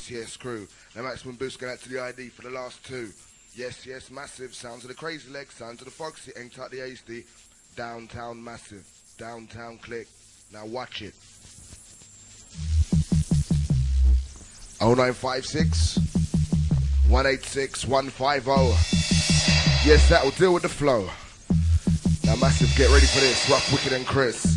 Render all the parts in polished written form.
yes, crew. Now maximum boost going out to the ID for the last two. Yes, yes, massive. Sounds of the Crazy Legs, sounds of the Foxy, ain't out the HD. Downtown massive, downtown click. Now watch it. 0956 186 150. Yes, that'll deal with the flow. Now massive, get ready for this. Rough, Wicked and Chris.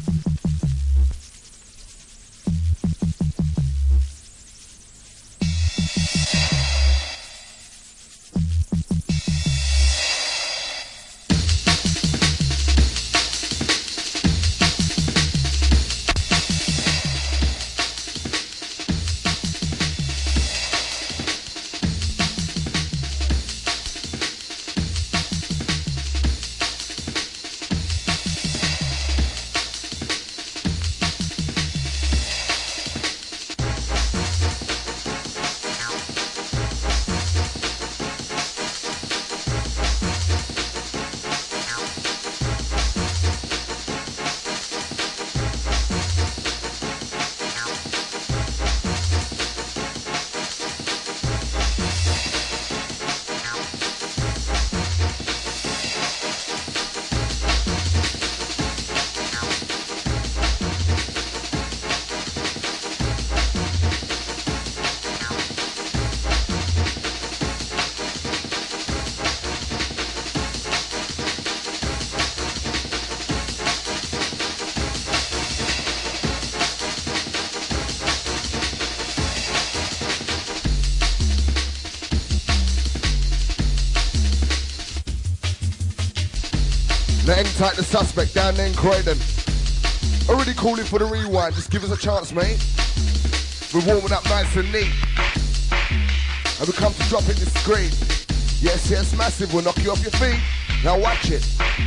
Like the Suspect down there in Croydon. Already calling for the rewind. Just give us a chance, mate. We're warming up nice and neat. And we come to drop it discreet. Yes, yes, massive. We'll knock you off your feet. Now watch it.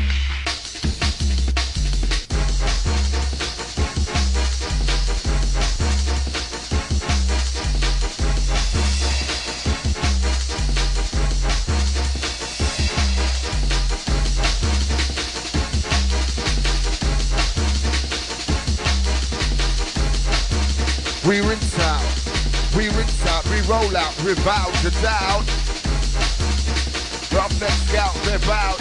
We rinse out, we roll out, we bow to doubt. Drop next scout, they're bout.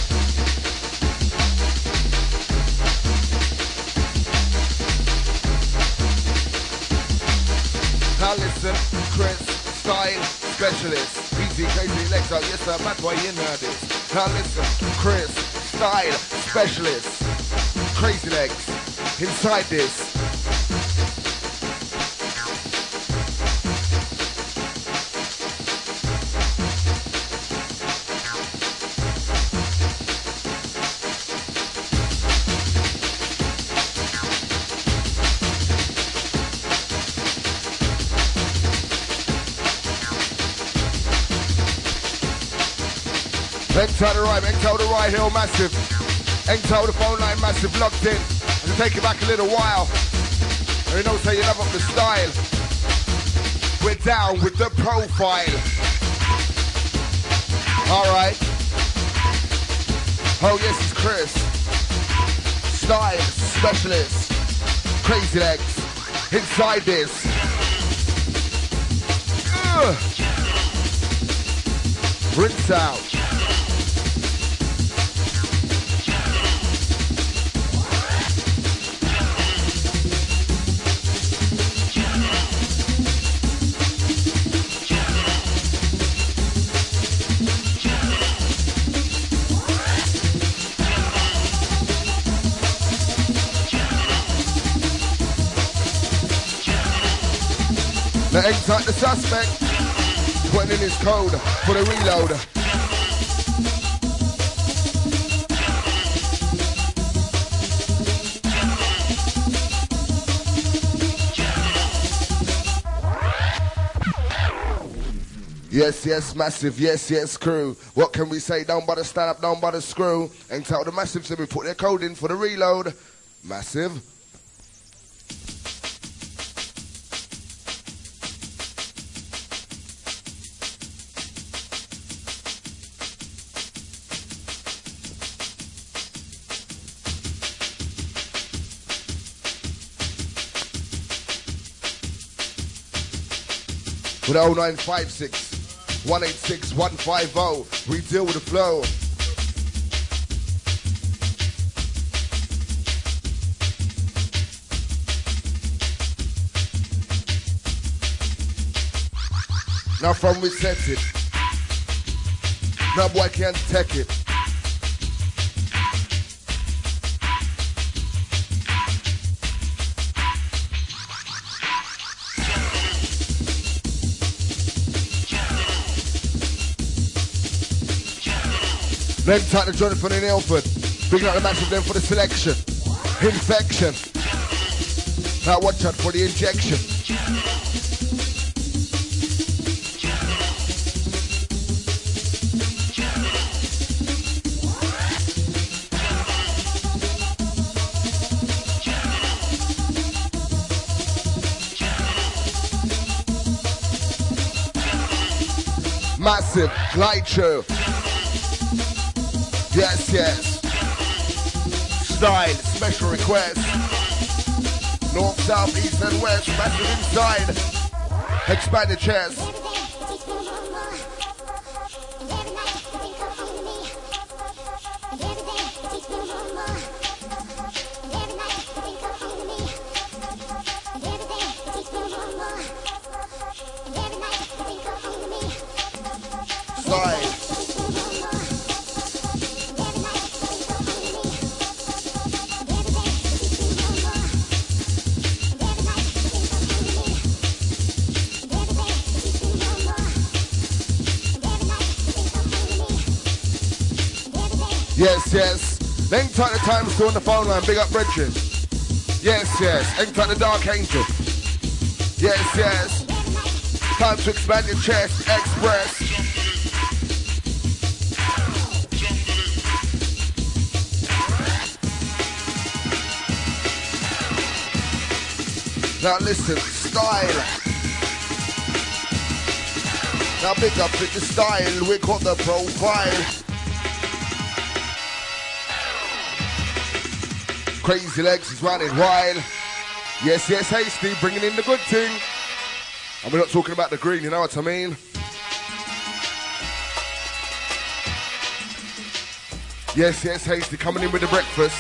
Now listen, Chris, style specialist. Easy, crazy legs out, yes sir, bad boy, you know this. Now listen, Chris, style specialist. Crazy legs, inside this. Enter the right, enter the right hill, massive. Enter the phone line, massive, locked in. And to take it back a little while. And you know, say you love up the style. We're down with the profile. Alright. Oh yes, it's Chris. Style specialist. Crazy legs. Inside this. Rinse out. Now X-Type the Suspect, putting in his code for the reload. Yes, yes, massive, yes, yes, crew. What can we say? Don't bother stand up, don't bother screw. X-Type the Massive, so we put their code in for the reload. Massive. with 0956 186 150. We deal with the flow. Now from we set it. Now boy can't take it. Then tight to Jonathan and Ilford. Big out the match of them for the selection. Infection. Now watch out for the injection. Massive light show. Yes, yes. Style, special request. North, south, east and west. Massive inside. Expand the chest. Yes, yes. Hang tight the time still on the phone line. Big up Brethren. Yes, yes. Hang tight the Dark Angel. Yes, yes. Time to expand your chest. Express. Now listen. Style. Now big up with the style. We got the profile. Crazy Legs is running wild. Yes, yes, Hasty, bringing in the good thing. And we're not talking about the green, you know what I mean? Yes, yes, Hasty, coming in with the breakfast.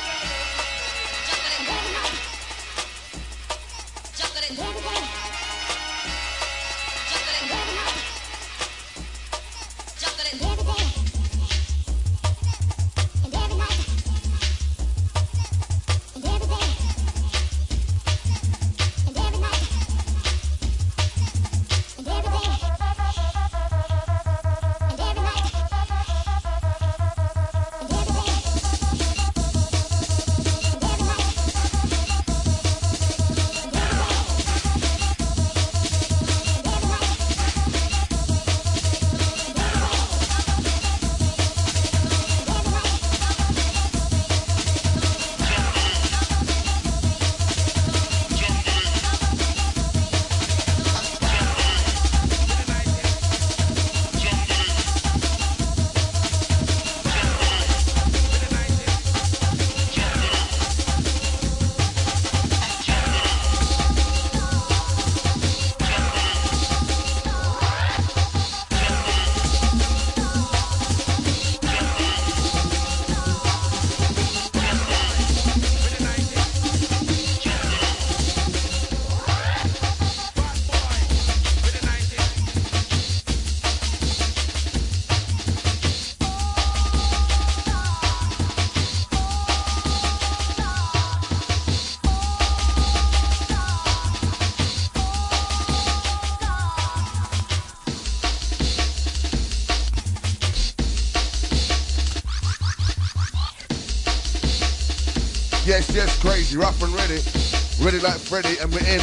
Yes, yes, crazy, rough and ready. Ready like Freddy, and we're in.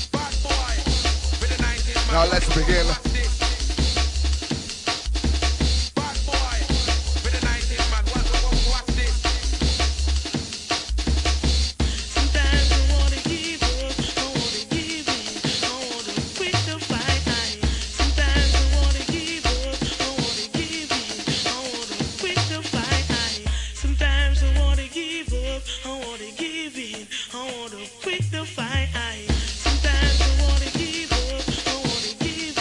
Now let's begin. Sometimes I wanna give up, I wanna give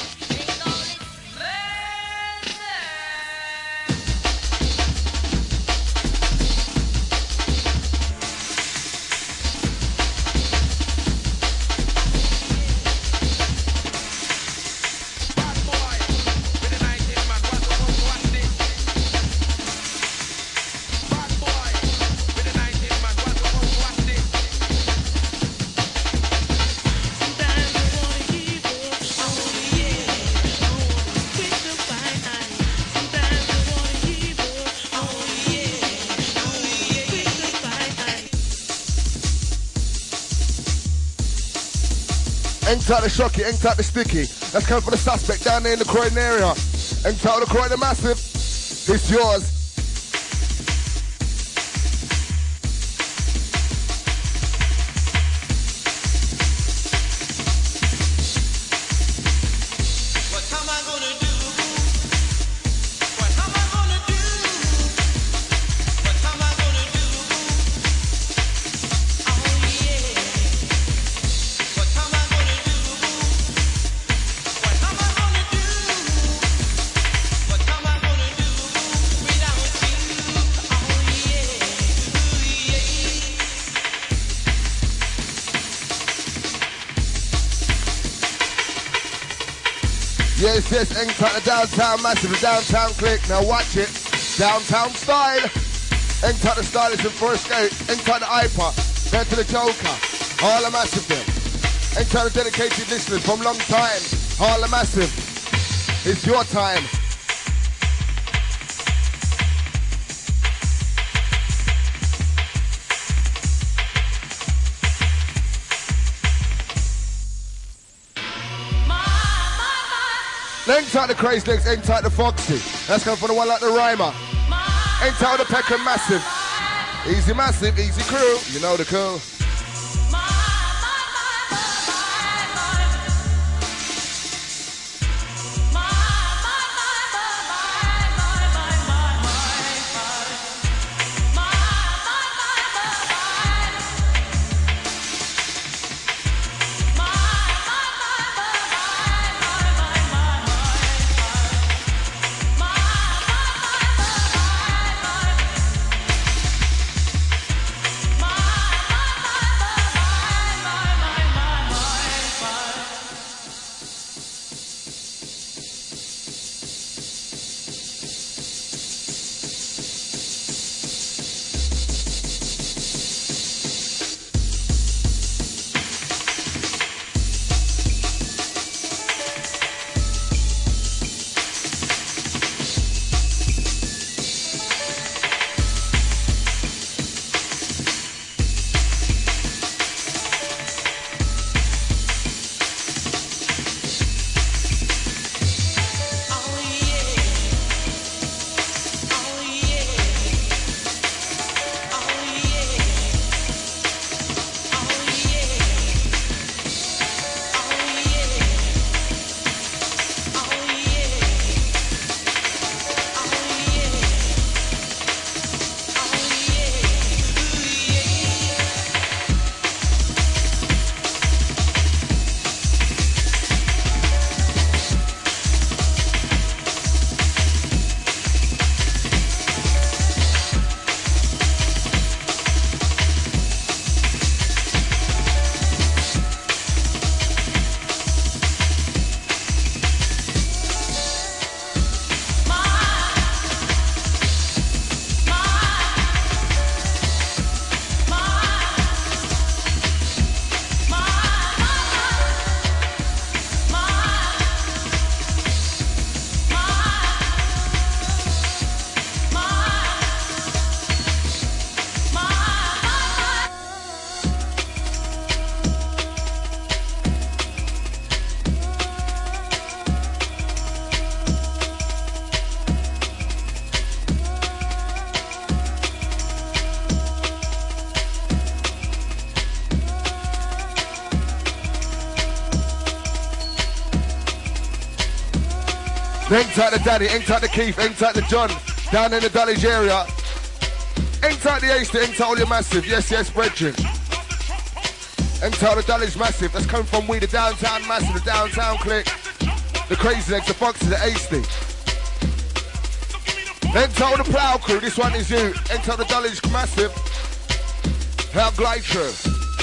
Bad boy, with the 19 man, what this? Bad boy, with the 19 man, what this? Sometimes I wanna give up, I wanna yeah, I wanna quit the fight. Sometimes I wanna give up, I wanna yeah, I wanna quit the fight. Enter the shocky, enter the sticky. That's coming for the suspect down there in the Croydon area. Enter the Croydon Massive. It's yours. What am I gonna do? What am I gonna do? What am I gonna do? Oh yeah. What am I gonna do? What am I gonna do? What am I gonna do without you? Oh yeah. Ooh, yeah. Yes, yes, enter the downtown Massive, the downtown click. Now watch it. Downtown style. Enter the stylist in first gate. Enter the hyper. Then to the Joker. All the Massive them. Enter the dedicated listeners from long time. All the Massive. It's your time. Enter the Crazy Legs, enter the Foxy. That's coming for the one like the Rhymer. Enter the Pecker Massive. Easy Massive, easy crew. You know the crew. Hang tight to Danny, hang tight to Keith, hang tight to John, down in the Dulwich area. Hang tight to Ace, hang tight all your massive, yes, yes, brethren. Hang tight to Dulwich massive, that's coming from we, the downtown massive, the downtown clique, the crazy legs, the foxes, the Ace. Hang tight to the plough crew, this one is you. Hang tight to the Dulwich massive, how glide through.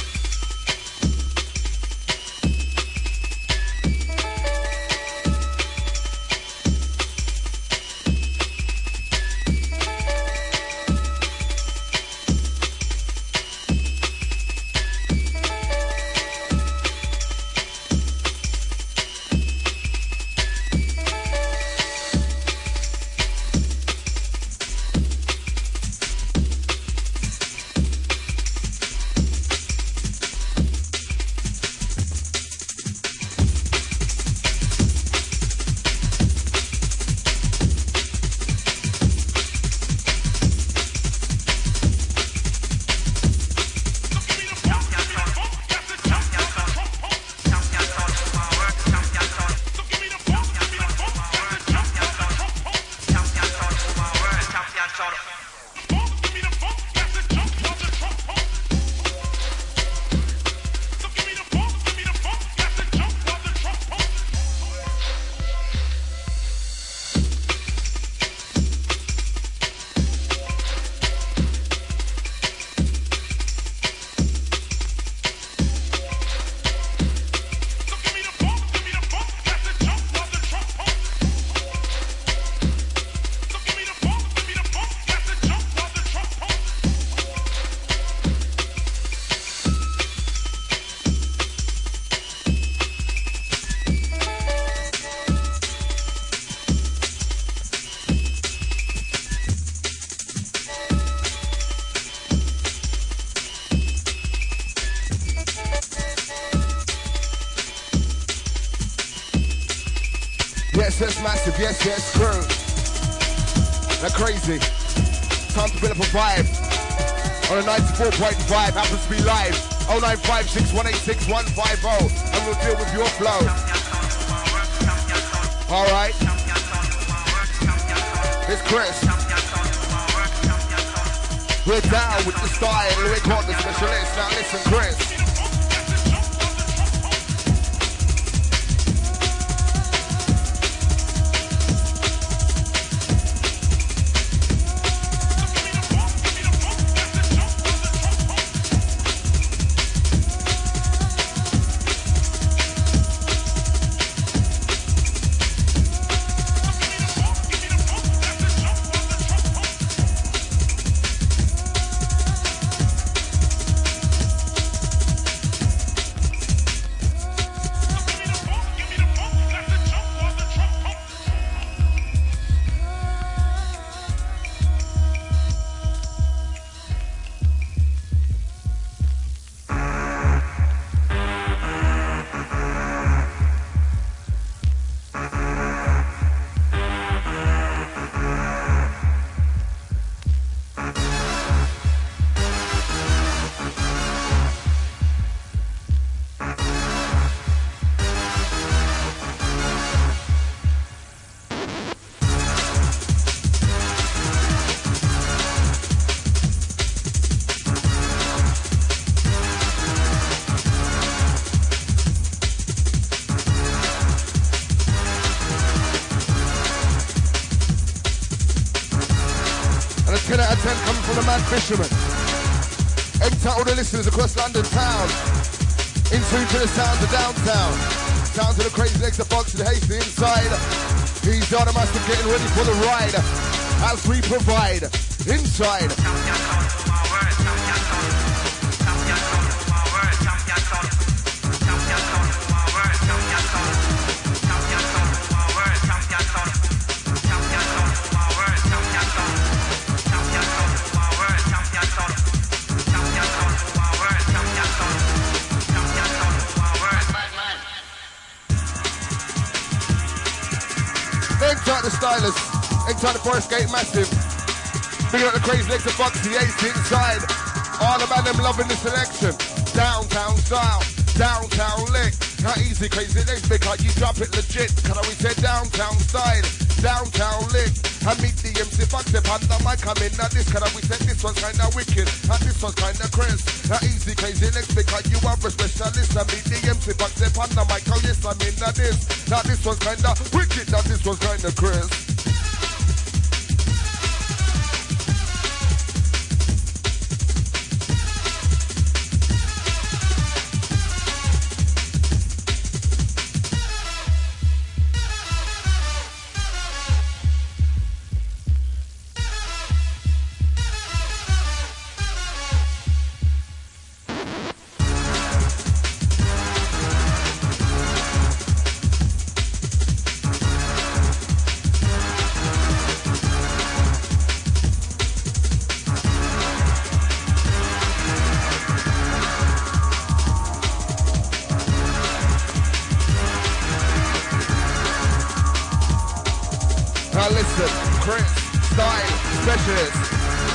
Yes, massive, yes, crew. They're crazy. Time to build up a vibe. On a 94.5, happens to be live. 0956186150. And we'll deal with your flow. Alright. It's Chris. We're down with the style. We're called the specialist. Now listen, Chris. Fisherman. Enter all the listeners across London town. In tune to the sounds of downtown. Sounds of the crazy legs, the box, the hasty inside. These are the master getting ready for the ride. As we provide inside. The stylus, inside the Forest Gate massive. Big up the crazy legs of Fox, the AC inside. All the man them loving the selection. Downtown style, downtown lick. Not easy, crazy legs, big like you drop it legit. Cause we said downtown style. downtown link. I meet the MC Fox upon the mic. I'm in now this kind of we said this was kinda wicked and this was kinda crisp. Now easy crazy next because you are a specialist. I meet the MC Fox upon the mic. Oh yes, I'm in now this. Now this was kinda wicked. Now this was kinda crisp. Now listen, Chris, style, specialist.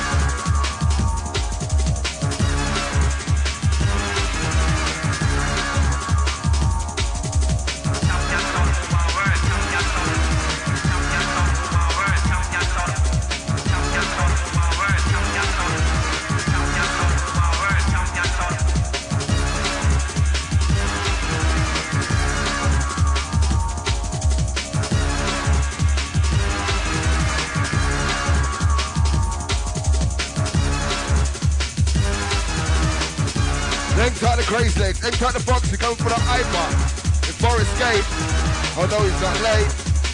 Inside the crazy legs, inside the box, he's going for the iPad. It's Boris Gate. Oh no, he's not late.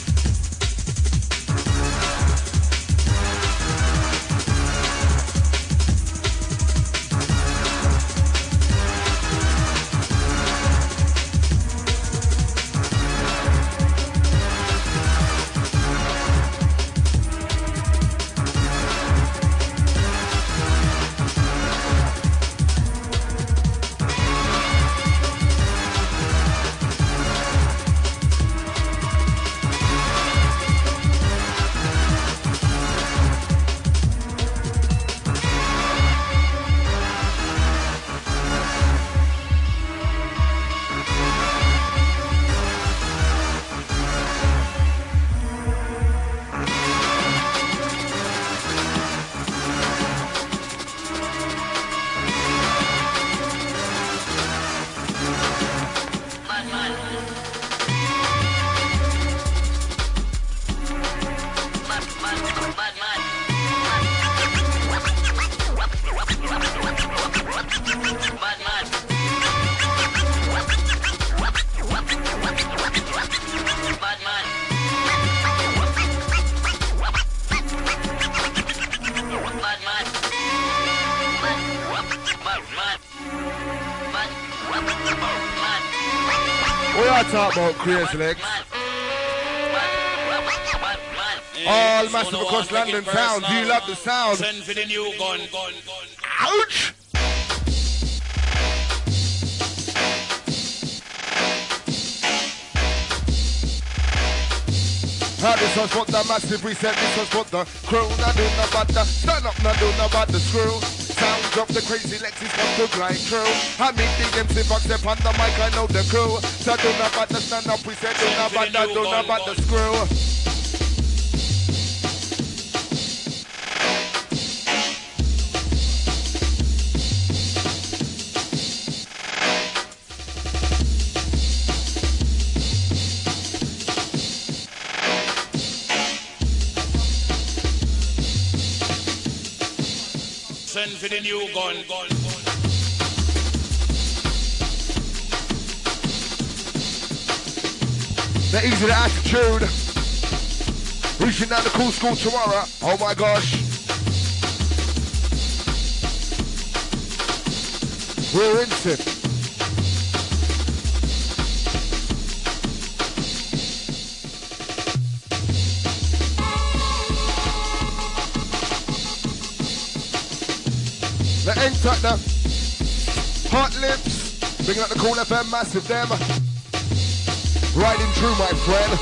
Talk about crazy legs. All massive across London town. Do you love the sound? Send for the new gun. Ouch! How this was what the massive reset, this was what the crew. Now do no bother, stand up, now do no bother, screw. Sounds of the crazy Lexus come to grind crew. I meet the MC Fox up on the mic, I know the crew. So do not bother, stand up, we said do not bother, screw. Send for the new gun. The easy the attitude. Reaching out the cool school tomorrow. Oh my gosh. We're into it. The ends at the hot lips. Bringing up the cool FM massive them. Riding through, my friend.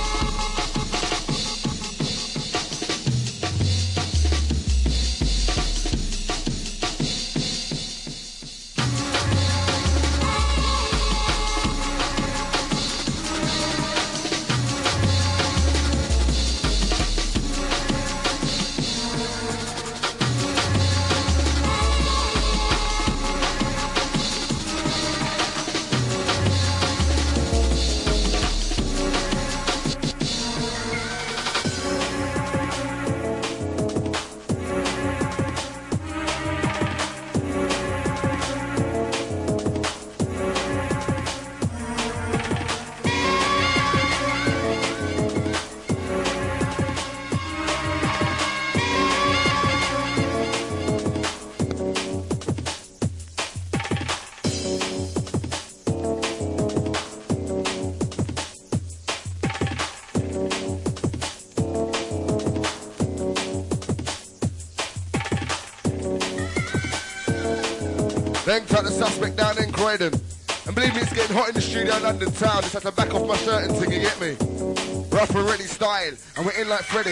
Then cut the suspect down in Croydon. And believe me, it's getting hot in the studio in London town. Just had to back off my shirt and sing, you get me? Rough and ready style, and we're in like Freddy.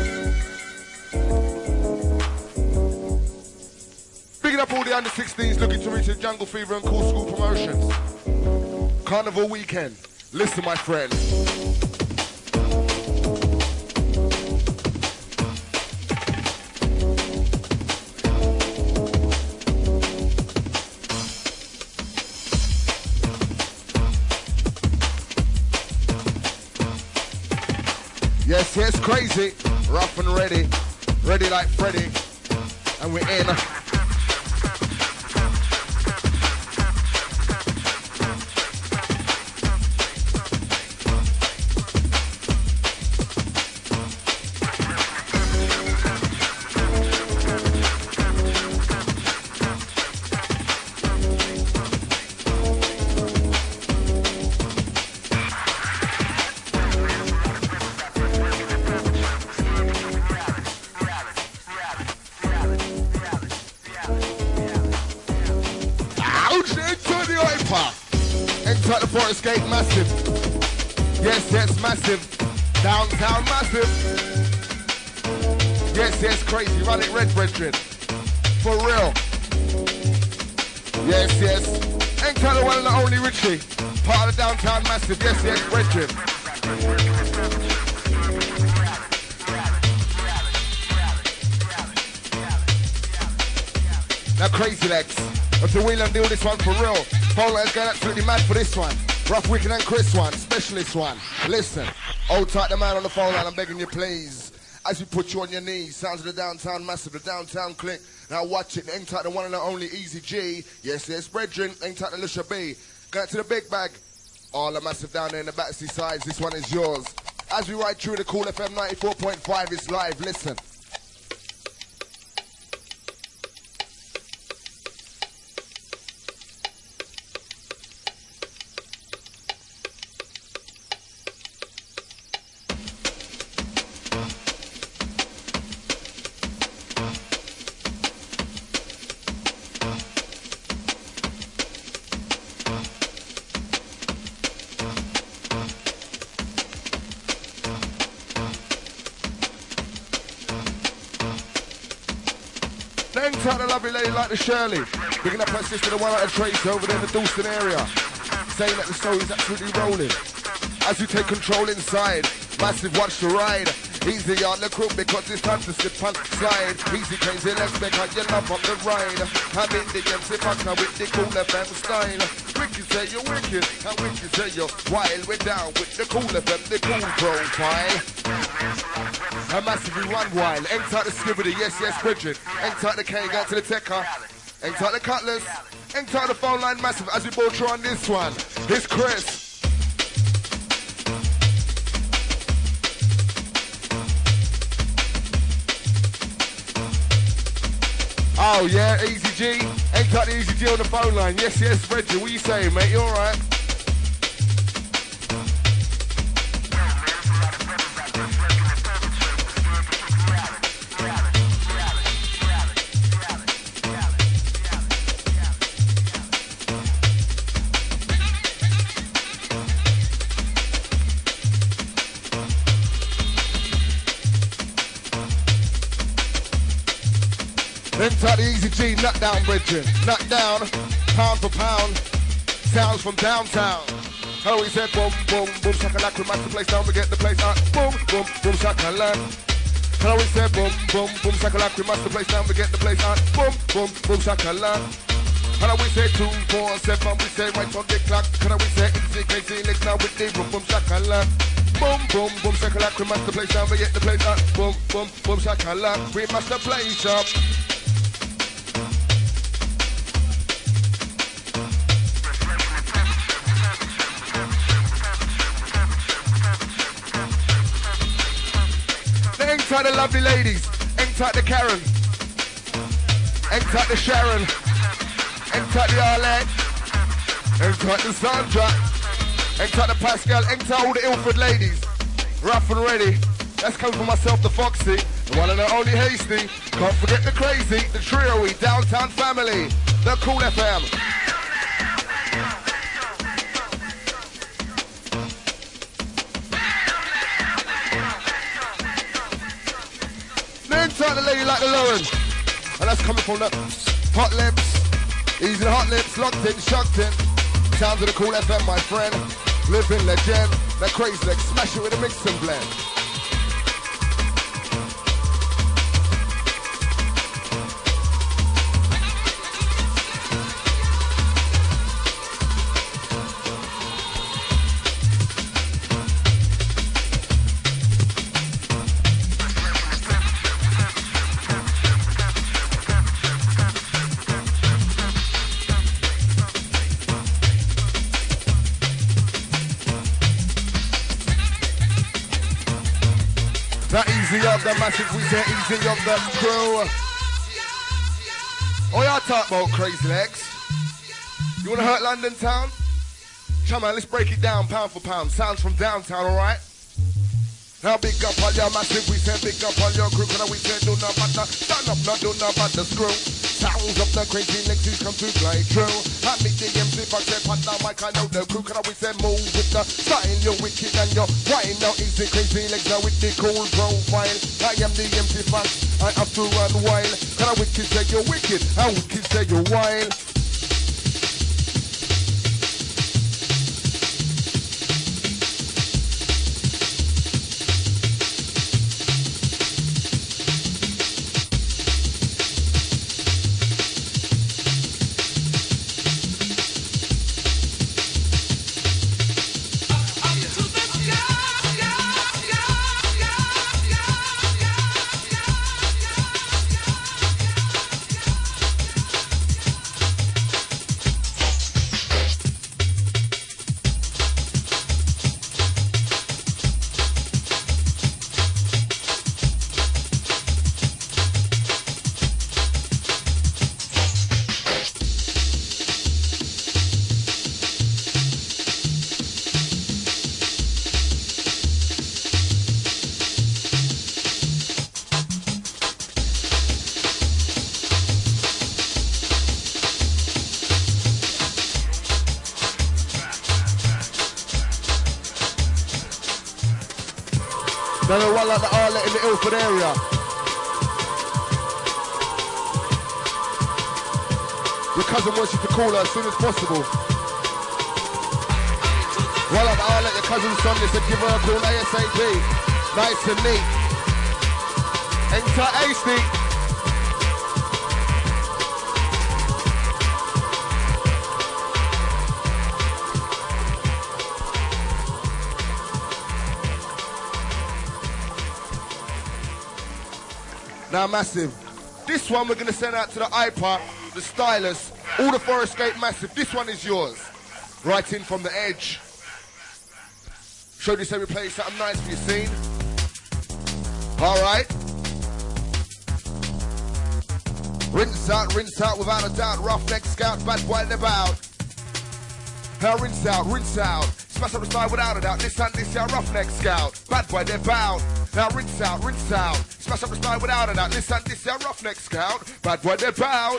Bigging up all the under 16s looking to reach the Jungle Fever and Cool School promotions. Carnival weekend. Listen, my friend. Yes, yes, crazy. Rough and ready. Ready like Freddy. And we're in. Forest Gate massive. Yes, yes, massive. Downtown massive. Yes, yes, crazy. Run it red, brethren. For real. Yes, yes. Ain't tell the one and the only Richie. Part of the downtown massive. Yes, yes, brethren. Now crazy legs. Until we learn to do this one for real. Phone line's going absolutely mad for this one. Rough Wicked and Chris one, specialist one. Listen, hold tight the man on the phone line, I'm begging you please. As we put you on your knees, sounds of the downtown massive, the downtown click. Now watch it, ain't tight the one and the only Easy G. Yes, yes, brethren, ain't tight the Lisha B. Go to the big bag. All the massive down there in the Battersea sides, this one is yours. As we ride through the Cool FM 94.5, it's live, listen. Out a lovely lady like the Shirley, picking up her sister, the one out of Trace over there in the Dalston area, saying that the story's absolutely rolling. As we take control inside, massive watch the ride. Easy on the crew because it's time to slip and slide. Easy crazy, let's make out your love on the ride. I'm in the MC partner with the Cool FM style. Wicked say you're wicked, and wicked say you're wild. We're down with the Cool FM, the cool profile. I massively run wild. Ain't tight the Skibbity, yes, yes, Bridget. Ain't tight the K, go to the Tecker. Ain't tight the Cutlass. Ain't tight the phone line massive as we both you on this one. It's Chris. Oh yeah, Easy G. Ain't tight the Easy G on the phone line. Yes, yes, Bridget. What you saying, mate? You alright? Then tight the Easy G, nut down, brethren. Nut down, pound for pound. Sounds from downtown. Hello, he said boom, boom, boom, shakalak. We match the place down, we get the place out. Boom, boom, boom, shakalak. Hello, he said boom, boom, boom, shakalak. We match the place down, we get the place out. Boom, boom, boom, shakalak. Hello, we say 2, 4, 7, we say right on the clock. Hello, we say easy, crazy, let's now with the boom, boom, shakalak. Boom, boom, boom, shakalak. We match the place down, we get the place out. Boom, boom, boom, shakalak. We match the place up. Ain't tight the lovely ladies, ain't tight the Karen, ain't tight the Sharon, ain't tight the Arlette, ain't tight the Sandra, ain't tight the Pascal, ain't tight all the Ilford ladies. Rough and ready, that's coming for myself, the Foxy, the one and the only Hasty. Can't forget the Crazy, the trio-y, downtown family. The Cool FM. Inside the lady like the Lauren. And that's coming from the Hot Lips. Easy Hot Lips, locked in, shocked in. Sounds of the Cool FM, my friend. Living legend. That crazy leg, smash it with a mix and blend. That easy up the massive, we say easy up the crew. Oh, y'all talk about crazy legs. You wanna hurt London town? Come on, let's break it down pound for pound. Sounds from downtown, alright? Now big up on your massive, we say big up on your crew. Cause we say do not matter, stand up, not do not matter, screw. Sounds of the crazy legs, you come to play true. I meet the MC, if I say pat down mic, I know the crew. Cause we say move with the style, you're wicked and you're right now. Easy crazy legs now with the cool profile. I am the MC fast, I have to run wild. Cause I wicked say you're wicked, I wicked say you're wild. Now one like the Arlet in the Ilford area. Your cousin wants you to call her as soon as possible. One like the Arlet, your cousin's son, they said give her a call ASAP. Nice and neat. Enter hasty. Now massive. This one we're gonna send out to the iPod, the Stylus, all the Forest Gate massive. This one is yours. Right in from the edge. Show this every play something nice for your scene. Alright. Rinse out without a doubt. Roughneck Scout, bad boy they're about. Now rinse out. Smash up the side without a doubt. Listen, this here Roughneck Scout, bad boy they're bout. Now rinse out. Smash up the style without a doubt. Listen, this here Roughneck Scout, bad boy they're bout.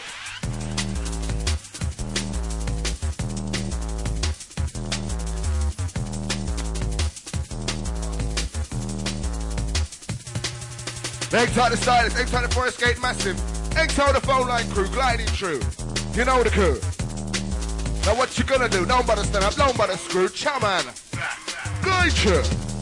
Eggs out the Stylus, eggs out the Forest Gate massive. Eggs out the phone line crew, gliding through. You know the crew. Now what you gonna do? No one but to stand up, no one but to screw. Chow man. Glide through.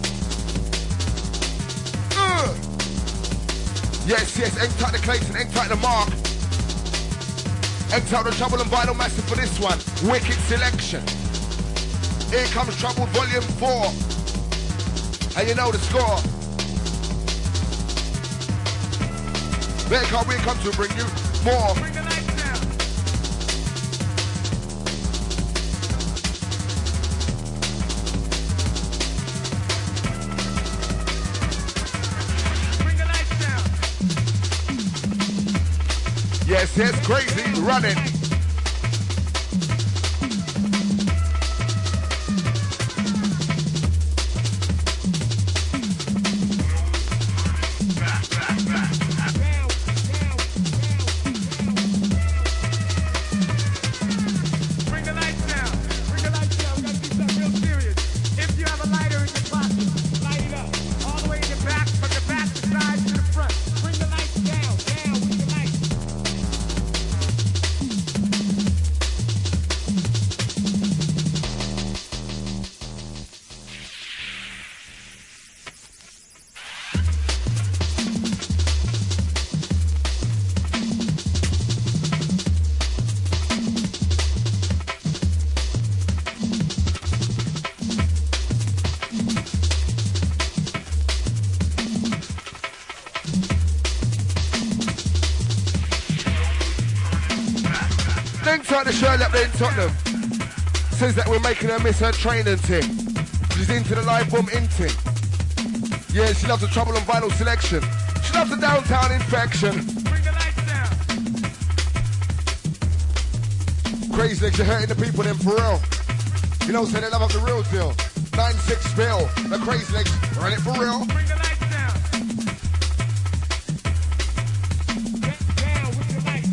Yes, egg tight the Clayton, egg tight the Mark. Egg tight the Trouble and Vinyl Massive for this one. Wicked selection. Here comes Trouble Volume 4. And you know the score. There we come to bring you more. Bring the lights down. Bring the lights down. Yes, crazy, running. Inside the Shirley up there in Tottenham. Says that we're making her miss her training thing. She's into the live boom in thing. Yeah, she loves the trouble and vinyl selection. She loves the downtown infection. Bring the lights down. Crazy legs, you're hurting the people then for real. You know, say they love up the real deal. 9-6 bill. The crazy legs, run it for real. Bring the lights down. Get down with the lights.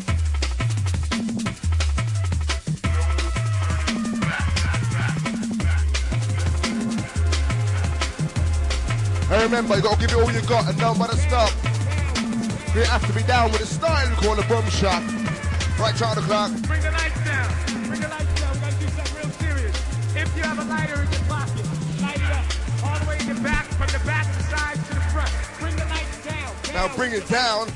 And remember, you gotta give it all you got and no matter stop. You have to be down with the style, we call the boom shot. Right, child o'clock. Bring the lights down. Bring the lights down. We're gonna do something real serious. If you have a lighter in your pocket, light it up. All the way in the back, from the back, the side to the front. Bring the lights down. Now bring it down.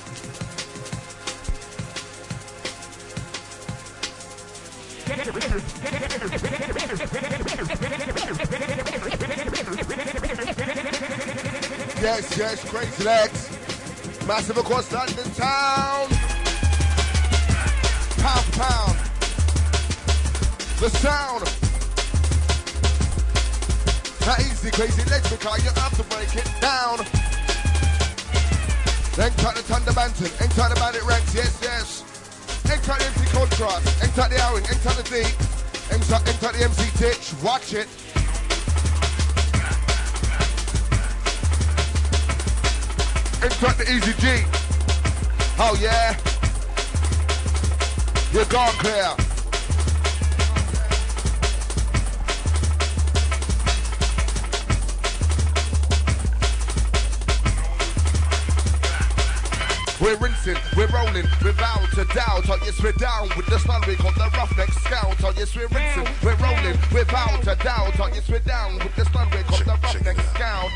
Yes, yes, crazy legs. Massive across London town. Pound, pound. The sound. Not easy, crazy legs, because you have to break it down. Ain't touch the Thunder Banton, ain't touch the Bandit Rex, yes, yes. Ain't touch the MC Contrast, ain't touch the Aaron, ain't touch the D. Ain't touch the MC Titch, watch it. Ain't touch the Easy G. Oh yeah. You're gone clear. We're rinsing, we're rolling, we're bound to doubt. Oh yes, we're down with the stun, we call the roughneck scout. Oh yes, we're rinsing, we're rolling, we're bound to doubt. Oh yes, we're down with the stun, we call the roughneck scout.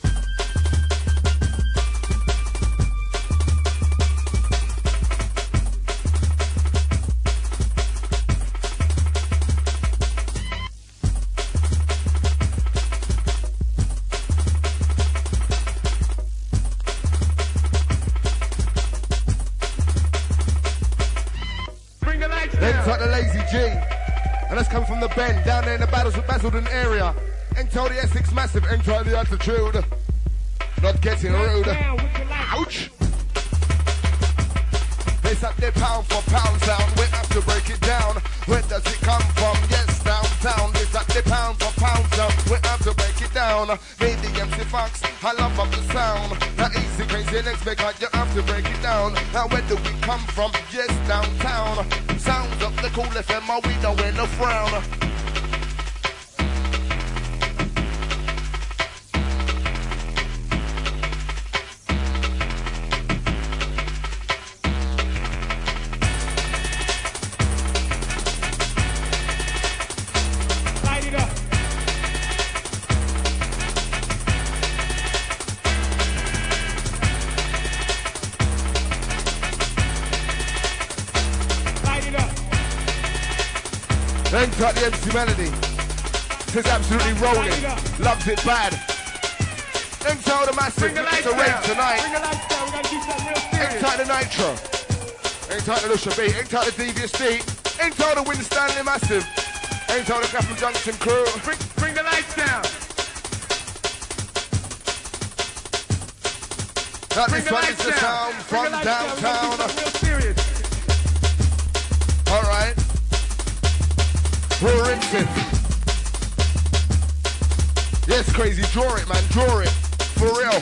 Like the Lazy G, and that's coming from the bend down there in the Basildon area. Enter the Essex Massive, enter the altitude. Not getting rude. Ouch! It's up there pound for pound sound. We have to break it down. Where does it come from? Yes, downtown. It's up there pound for pound sound. We have to break it down. Maybe MC Fox, I love up the sound. Now easy, crazy legs, because you have to break it down. Now where do we come from? Yes, downtown. Sounds up the cool FM, we don't win no frown. Light it up. Then cut the MC Melody. It's absolutely rolling. Loves it bad. Then tell the Massive it's a rave tonight. Bring the lights down. We're gonna do something real serious. Ain't tight the Nitro. Ain't tight the Lusha B. Ain't tight the Devious D. Ain't tight the Win Stanley Massive. Ain't tight the Clapham Junction crew. Bring the lights down. Now Bring this the one lights is the down. sound Bring from the lights down. We're gonna do downtown. something real serious. Alright. We're rinsing. Yes, crazy. Draw it, man. Draw it. For real.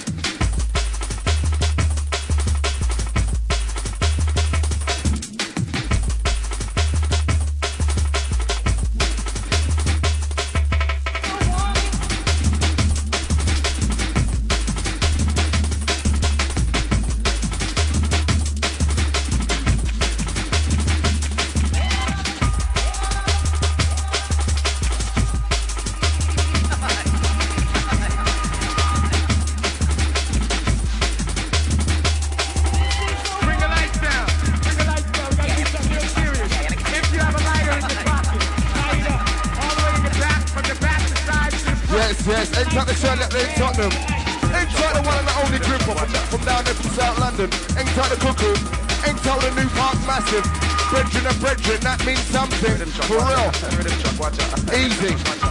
Bring the lights down. Bring the lights down. We're gonna do something real serious. If you have a lighter in your pocket, light it up. All the way in the back, from the back to the side to the front. Yes. Ain't tight the Shirley up there in Tottenham. Ain't tight the one and the only gripper from down there from South London. Ain't tight the Cuckoo. Ain't tight the New Park massive. Brethren and brethren, that means something. For real. Easy.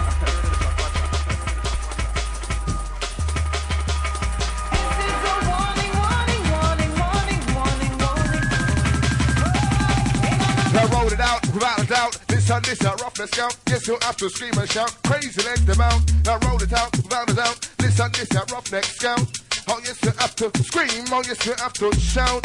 Now roll it out without a doubt. This and this out, roughness scout. Yes, you'll have to scream and shout. Crazy legs them out. Now roll it out without a doubt. This and this out, roughneck scout. Oh yes, you have to scream. Oh yes, you have to shout.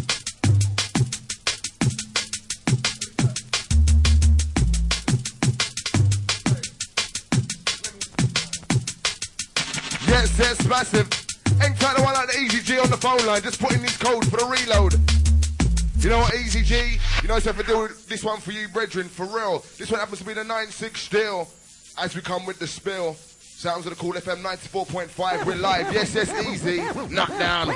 Yes, yes, massive. Ain't trying to one like the Easy G on the phone line. Just put in these codes for the reload. You know what, Easy G? You know, so if I do this one for you, brethren, for real. This one happens to be the 9-6 still. As we come with the spill. Sounds of the Cool FM 94.5. We're live. Yes, yes, easy. Knock down.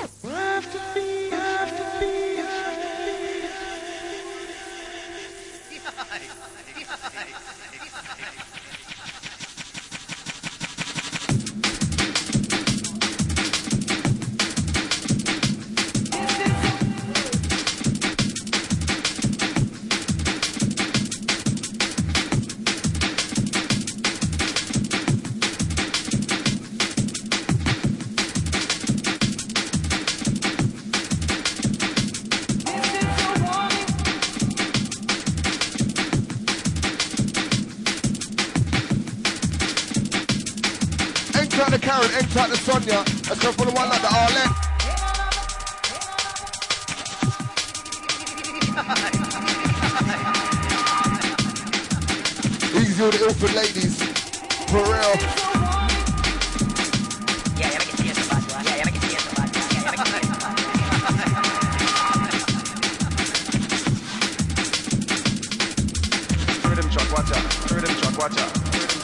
Karen, enter the Sonia. Let's go for the one like the Arlette. Easy with the Ilford ladies. For real. Rhythm truck, watch out. Rhythm truck, watch out.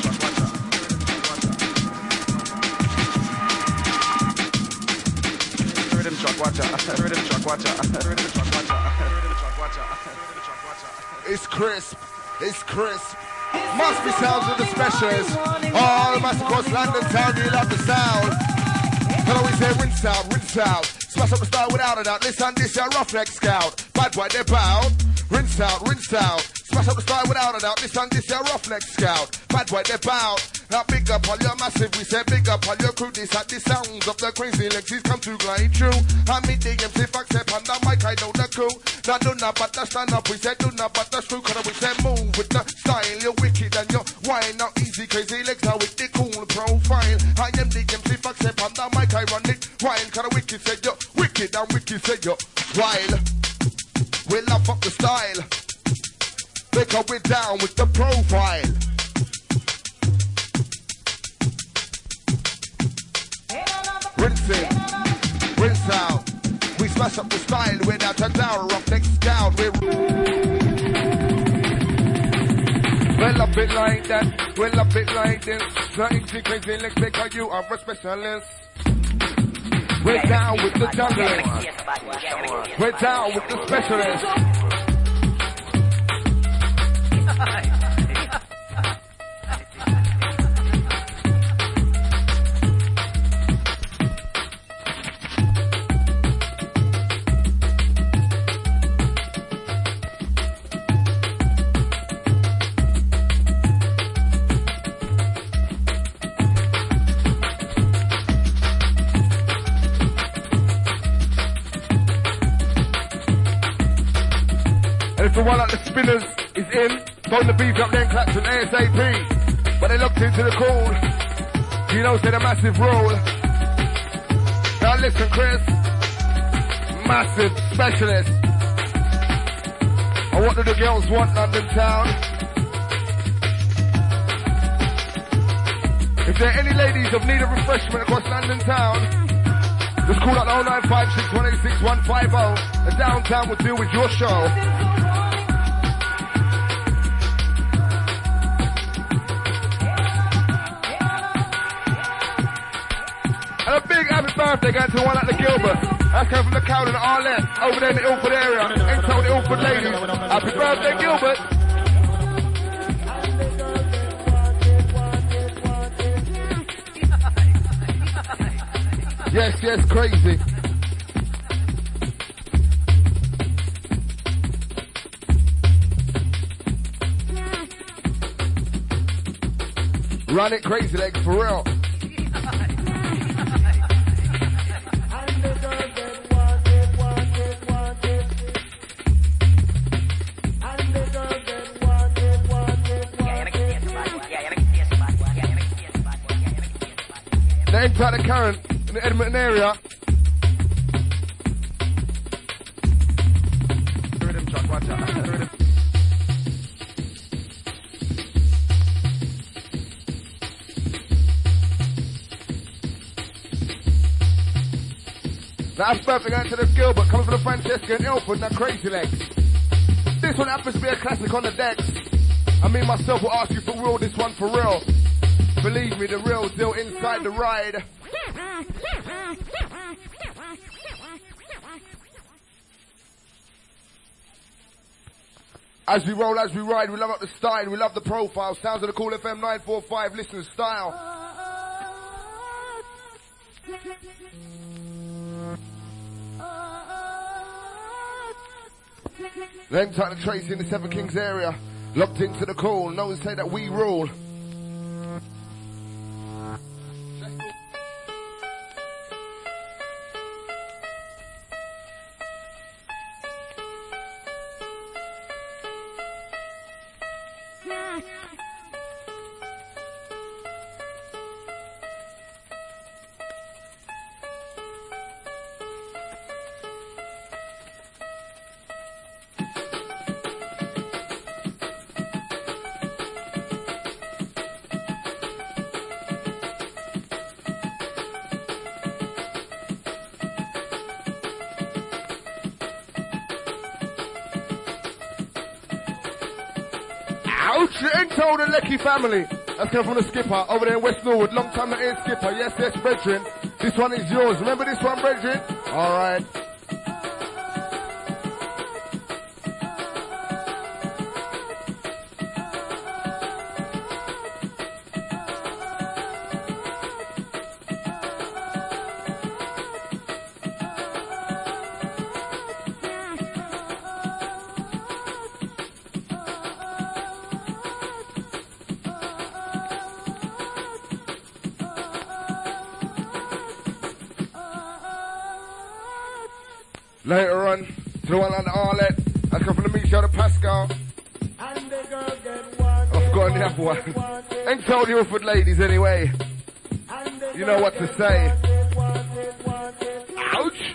Rhythm truck, watch out. Rhythm truck, watch out. Rhythm truck, watch out. Rhythm truck, watch out. Rhythm truck, watch out. It's crisp. It's crisp. Must be sounds of the specialists. All must across London town, you love the sound. Can always hear rinse out, rinse out. Smash up the style without a doubt. Listen, this your roughneck scout. Bad boy, they're bound. Rinse out, rinse out. Smash up the style without a doubt. Listen, this your roughneck scout. Bad boy, they're bound. Now big up all your massive, we say big up all your crew. This at the sounds of the crazy legs come to glide true. I meet the MC Fox step on the mic, I know the crew. Now do not but the stand up, we say do not but the screw. Cause we say move with the style, you're wicked and you're wine. Now easy crazy legs, now with the cool profile. I am the MC Fox step on the mic, I run it wild. Cause wicked say you're wicked and wicked say you're wild. We love up the style, because we're down with the profile. Rinse in, rinse out. We smash up the style without a doubt. Rough next scout. Well, a bit like that. Well, a bit like this. Nothing too crazy, let's because you are a specialist. We're down with the junglers. We're down with the specialists. The one like the spinners is in, throwing the beats up there and claps an ASAP. But they looked into the call. You know, said a massive roll. Now listen, Chris. Massive specialist. And what do the girls want, London town? If there are any ladies of need of refreshment across London town, just call out 0956186150. The downtown will deal with your show. And a big happy birthday going to the one at the Gilbert. That's coming from the Cow and the Arlette, over there in the Ilford area. Ain't told the Ilford ladies. Happy birthday, Gilbert. Yes, yes, crazy. Run it, Crazy Legs, for real. The entire current in the Edmonton area. Rhythm truck, watch out. Rhythm. That's perfect answer to Gilbert, coming from the Francesca and Ilford, now Crazy Legs. This one happens to be a classic on the decks. I mean myself will ask you for real, this one for real. Believe me, the real deal inside the ride. As we roll, as we ride, we love up the style, we love the profile. Sounds of the Cool FM 945, listen to style. Then time to Tracy in the Seven Kings area. Locked into the call, no one say that we rule. Intel the Lecky family. That's coming from the Skipper over there in West Norwood. Long time not in Skipper. Yes, yes, brethren. This one is yours. Remember this one, brethren? Alright. Later on, to the one on the Arlette. I come from the Misha, the Pascal. I've forgotten the other one. And told the Ilford ladies anyway. You know what to say. Ouch!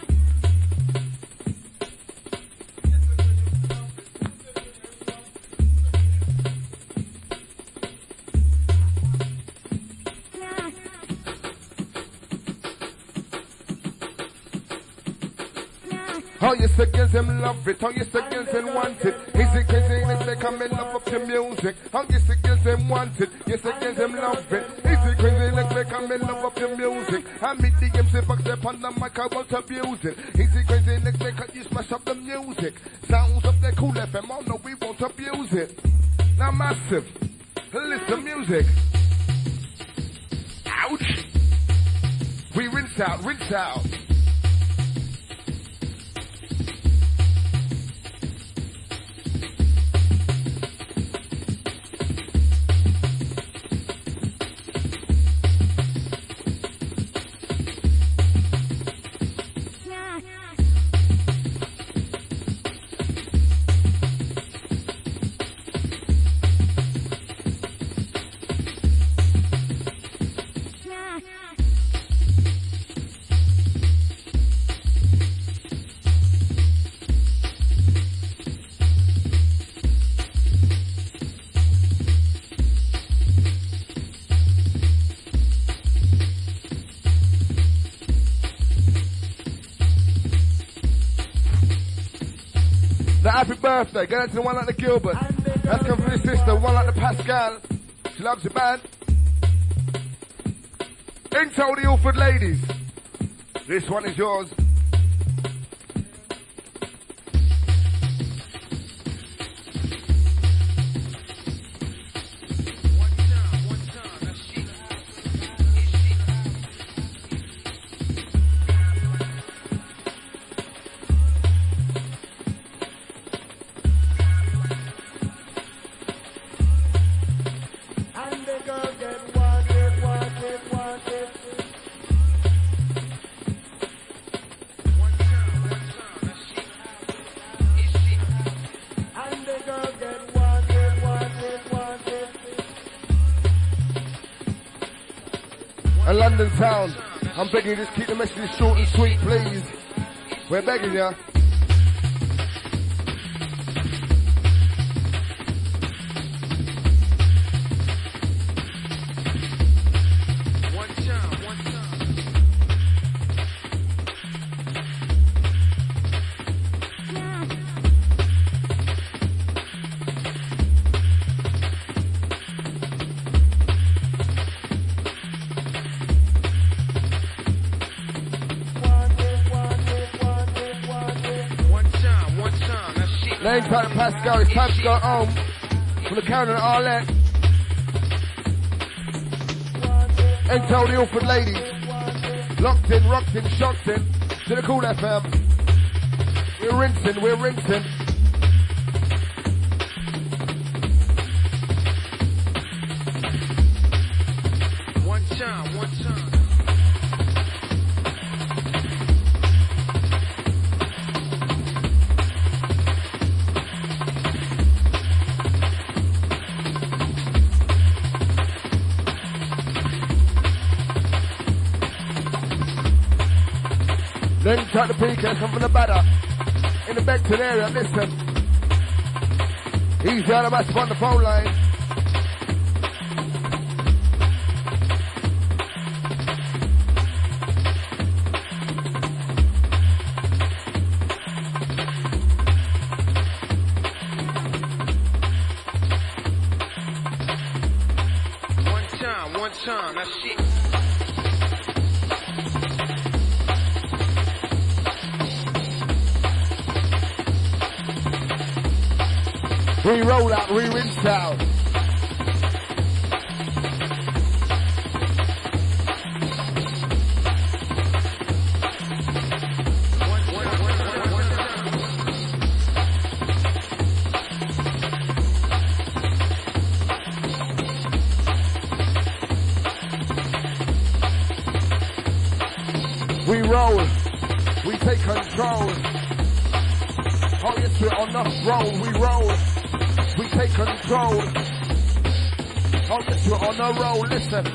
Oh, yes, against him love it. Oh, yes, against him want it. Is it crazy? Let's say come and love up the music. Oh, yes, against him want it. Yes, against him love it. Is it crazy? Let's say come and love up the music. I meet the MC box up on the mic, I won't abuse it. Is it crazy? Let's say you smash up the music. Sounds of the Cool FM. Oh, no, we won't abuse it. Now, massive. Listen, music. Ouch. We rinse out, rinse out. Happy birthday, go down to the one like the Gilbert. That's come from his sister, one like the Pascal. She loves it, man. Intel the Ilford ladies. This one is yours. And the girl get wild. London town. I'm begging you, just keep the messages short and sweet, please. We're begging you. Name time Pascal, it's time to go home. From the counter at Arlette. And tell the Ilford ladies. Locked in, rocked in, shocked in. To the Cool FM. We're rinsing, we're rinsing. One time, one time. Then try the PK, come from the batter. In the Beckton area, listen. Easy on the massive on the phone line. One time, that's shit. Re-roll out, re-rinse out. We roll, we take control. Hold your foot on the roll, we roll. We take control. Hold your foot on the roll, listen.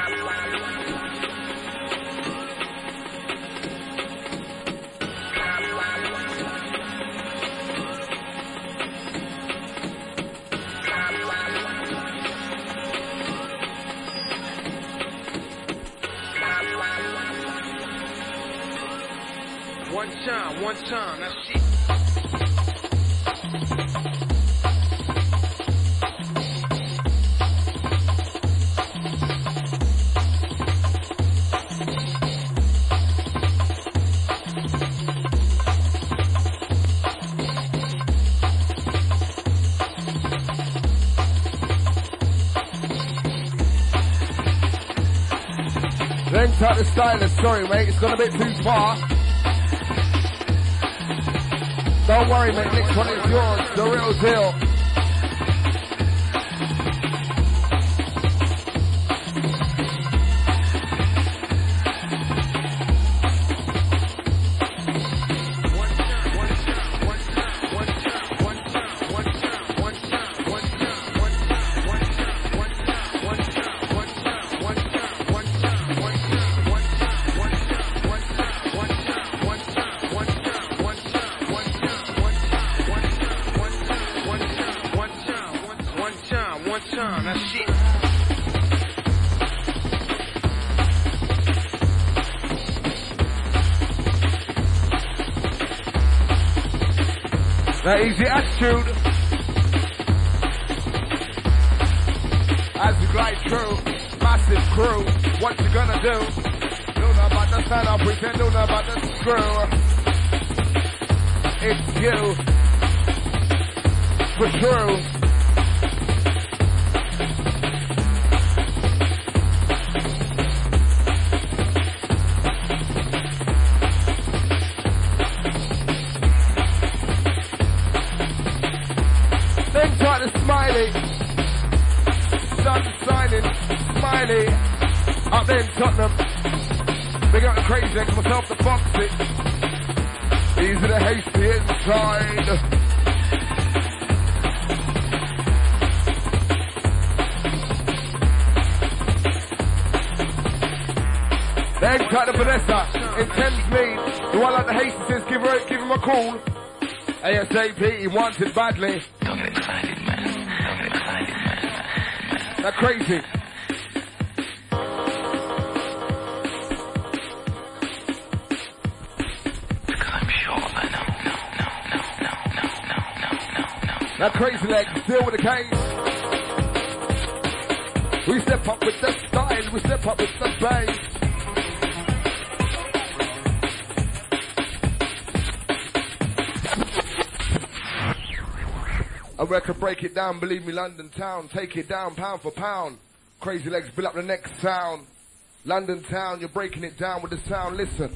One time, that's shit. Then type the stylist, sorry mate, it's gone a bit too far. Don't worry mate, next one is yours, the real deal. That easy attitude. As we glide through, massive crew, what you gonna do? Do not about to stand up, pretend, do not about to screw. It's you. For true. Smiley, up there in Tottenham. Big up the crazy next myself, the Foxy. These are the hasty inside. Hang tight to Vanessa in Thames Mead. The one like the Hastings says, give him a call. ASAP, he wants it badly. Don't get excited, man. Don't get excited, man. They're crazy. Because I'm sure I know. That crazy leg, still with the case. We step up with the style, we step up with the bass. I reckon break it down, believe me, London town, take it down pound for pound. Crazy legs, build up the next sound. London town, you're breaking it down with the sound, listen.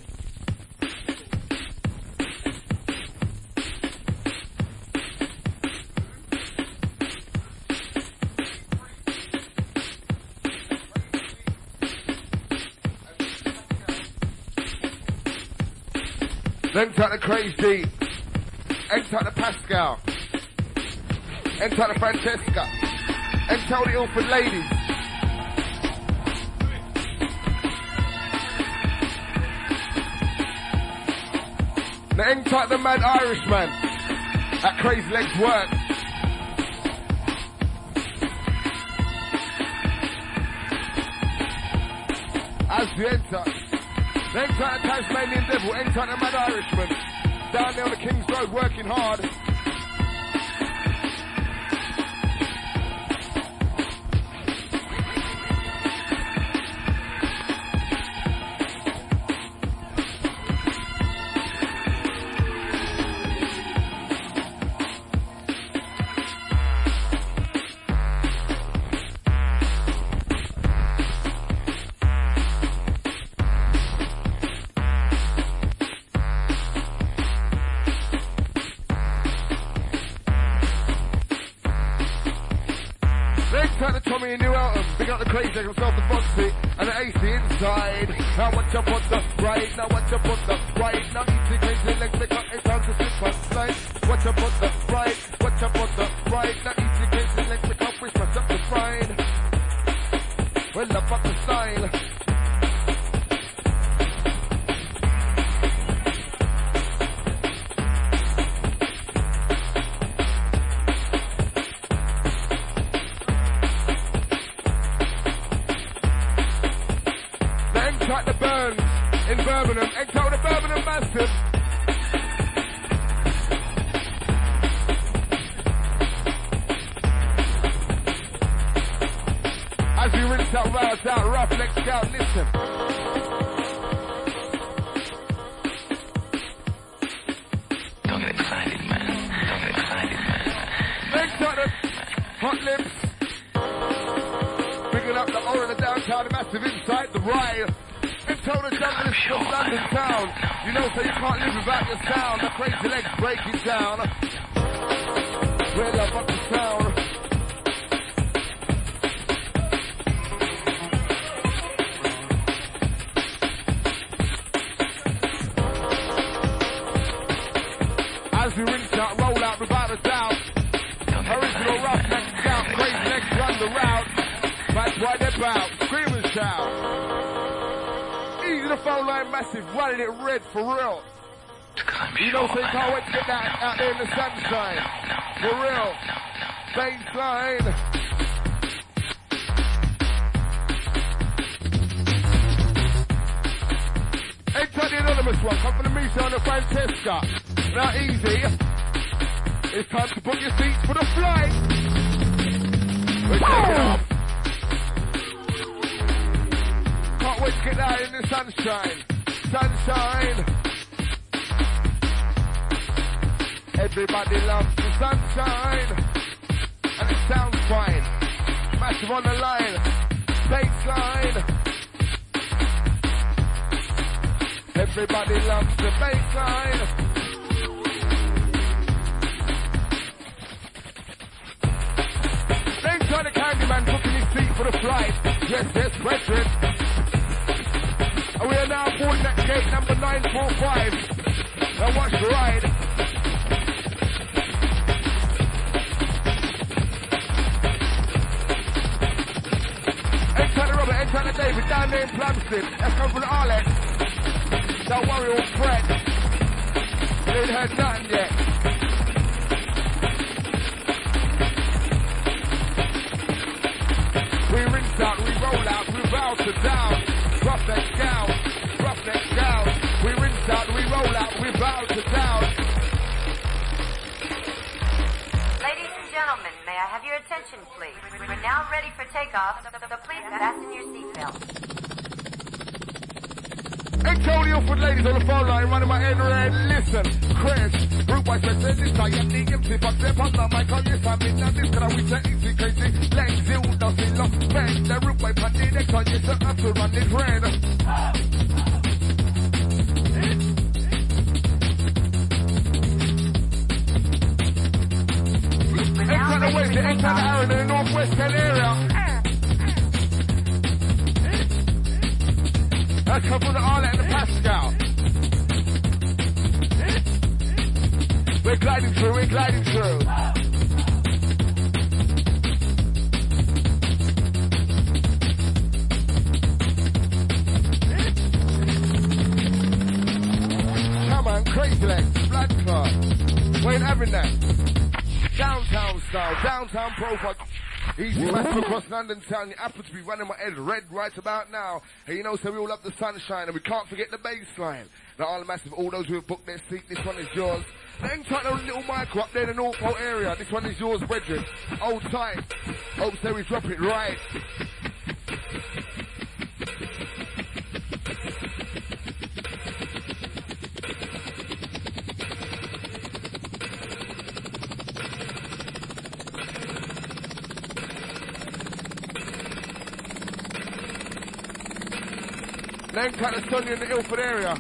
Enter the Crazy, enter the Pascal, enter the Francesca, enter the Orphan Ladies. Now enter the Mad Irishman, at Crazy Legs work. As we enter. Enter the Tasmanian Devil, enter the Mad Irishman. Down there on the King's Road working hard. Crazy himself, the Foxy, and the AC inside. Now watch up on the right, now watch up on the right. Now easy crazy legs, they cut it down to slip and slide. Watch up on the right, watch up on the right. Now easy crazy legs, they cut, we smash up the spine. Well, the fuck the style. For real. You know, so you can't wait to get that out there in the sunshine. For real. Baseline. Enter the anonymous one. Come from the Misa and the Francesca. Now easy. It's time to book your seats for the flight. We're taking off. Can't wait to get out in the sunshine. Sunshine. Everybody loves the sunshine. And it sounds fine. Massive on the line. Baseline. Everybody loves the baseline. Thanks to the Candyman booking his seat for the flight. Yes, brethren. And we are now boarding at gate number 945. Now watch the ride. Enter the Robert, enter the David, down man named Plumstead. That's come from the Arlet. Don't worry, all fret. They ain't heard nothing yet. We rinse out, we roll out, we bow to down. Roughneck down, roughneck down. We rinse out, we roll out, we bow to down. Ladies and gentlemen, may I have your attention, please? We're now ready for takeoff, so please fasten your seatbelt. Hey, Tony Ilford, ladies on the phone line, running my head red. Listen, Chris, group by Chris, this I am the MC, but step on the mic, oh yes, I'm in this, can I we say easy, crazy, legs, you don't see long, bang, the root by Pandy, next on yes, I have to run this red. Enter the west, enter the Aaron in the northwestern area. I come from the Arlet and the Pascal. We're gliding through, we're gliding through. Come on, crazy legs, blood clot. We ain't having that. Downtown style, downtown profile. Easy massive across London town. You happen to be running my head red right about now. And you know, so we all love the sunshine and we can't forget the bass line. Now, all the massive, all those who have booked their seat, this one is yours. Then tight little micro up there in the North Pole area. This one is yours, brethren. Hold tight. Hope so we drop it right. Then cut the Sonia in the Ilford area.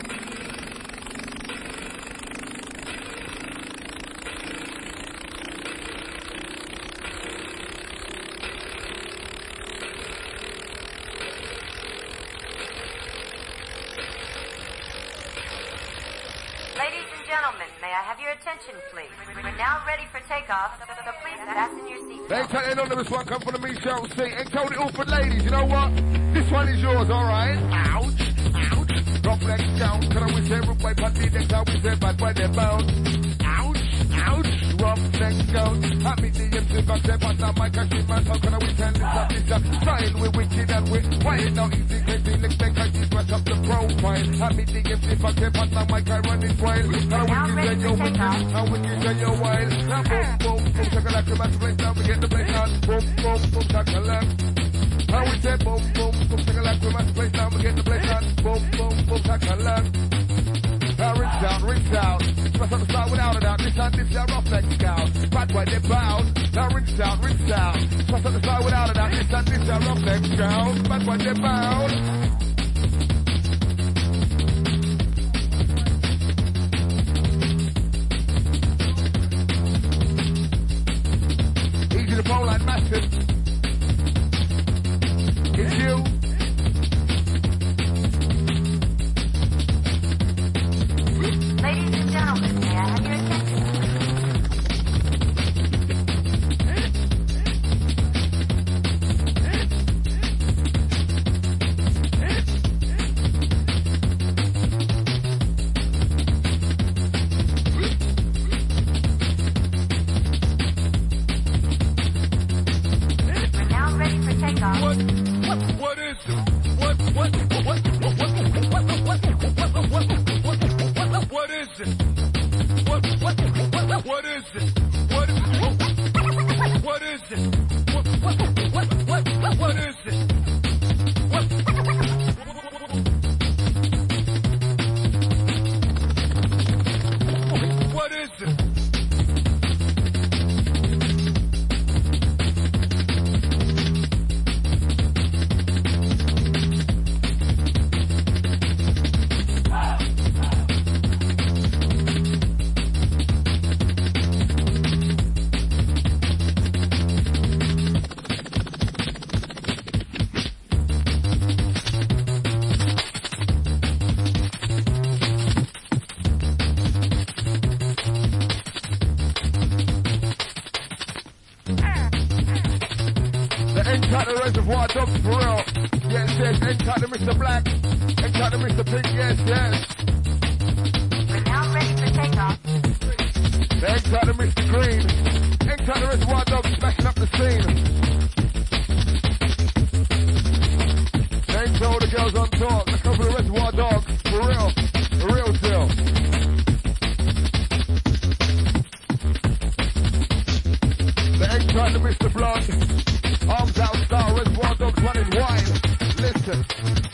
Ladies and gentlemen, may I have your attention, please? We're now ready for takeoff, so please fasten your seatbelt. They take it on this one, come from the Michelle seat. And told it all for ladies, you know what? This one is yours, alright? Ouch, ouch. Drop legs down, can I wish every way, party next how we say bad boy, they're bound. Ouch, ouch. Drop legs down. Happy the MC, but say, but now my cash in my soul, can I wish and this up, this up. Style, we're wicked and we're quiet now, easy, crazy, let's make I just match up the profile. Happy the MC, but say, but now my car running wild. Can I wish and you're wicked, how wicked and you're wild. Now boom, boom, boom, shakalaka, match place down, we get the place on. Boom, boom, boom, shakalaka. How we say boom, boom, boom, shakalaka, match place down, we get the place on. Boom, boom, boom, shakalaka. Now rinse out, rinse out. Must have to start without a doubt. This is our roughneck scout. Bad boy, they're bound. Now rinse out, rinse out. Must have to start without a doubt. This is our roughneck scout. Bad boy, they're bound. Easy to bowl like massive. It's you. Ladies and gentlemen, may I have your attention? We're now ready for takeoff. What is it? What is it? What is it? What is it? What is it? What is it? What is it? The end cut the reservoir dogs for real. yes, yes. Enter the Mr. Black. Enter the Mr. Pink, yes, yes. We're now ready for takeoff. Enter the Mr. Green. Enter the Reservoir Dogs smashing up the scene. Thanks to all the girls on top. Let's go for the Reservoir Dogs. For real. The real deal. The enter the Mr. Blonde. Arms out style. Reservoir Dogs running wide. Listen.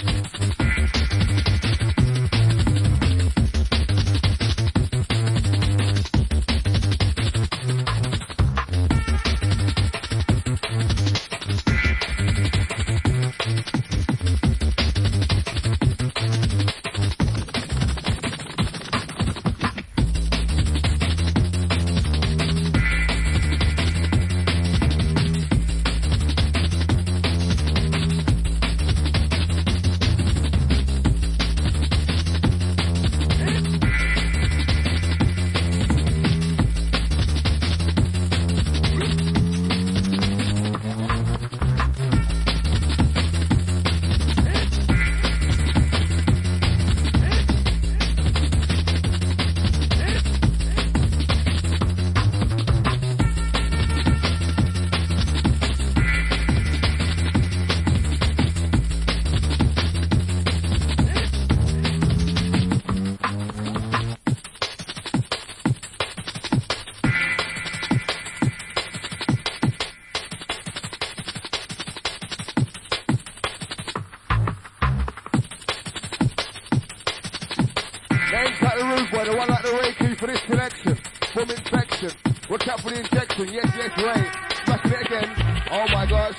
Yes, yes, right. Smashing it again. Oh my gosh.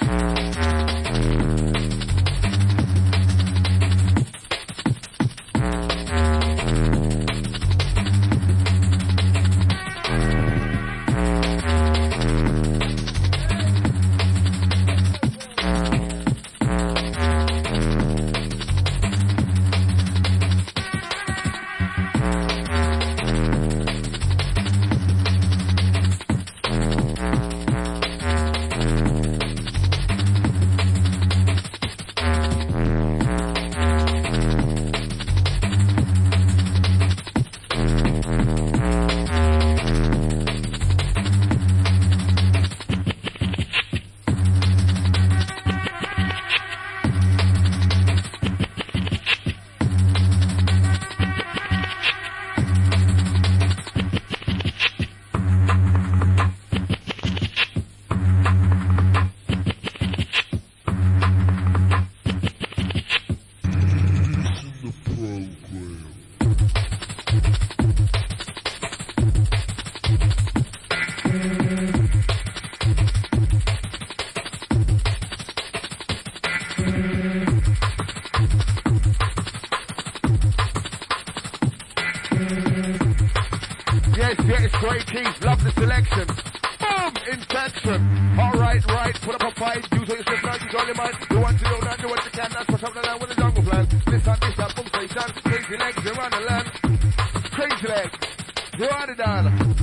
Yes, great keys, love the selection. Boom, infection. Alright, right, put up a fight, use what you say, now use all your mind. Do what you do, not do what you can, that's what's up the line with the jungle plan. This and boom station, crazy legs, you run the land. Crazy legs, you run it down.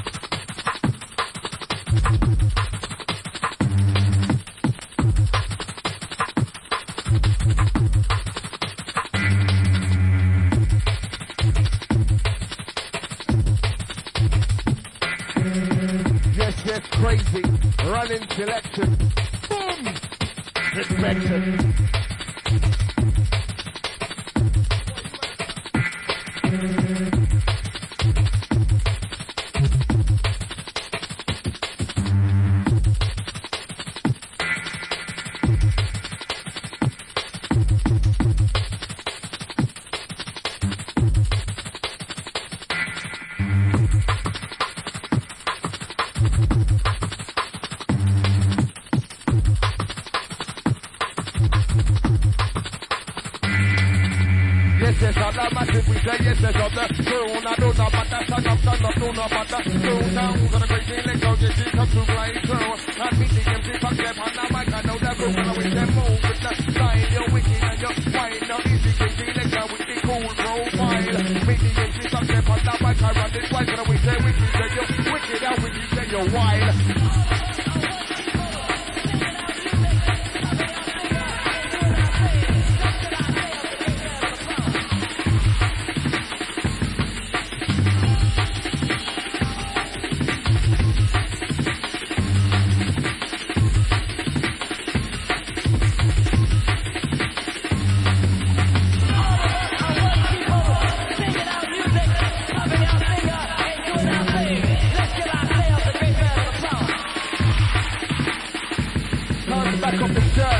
Crazy, running selection, boom, infection. Yes, I'm not massive, we say yes, yes, I'm the true, I do not matter, stand up, do not matter, true, now, gonna crazy, let go, get it, come to play, true, and me, the MC, fuck them, and I might, I know that group, and I wish them move, with the style, you're wicked, and you're fine, now, easy, crazy, let go, with the cool profile, me, the MC, fuck them, and I might, I run this twice, and I wish them wicked, and you're wicked, and when you say you're wild.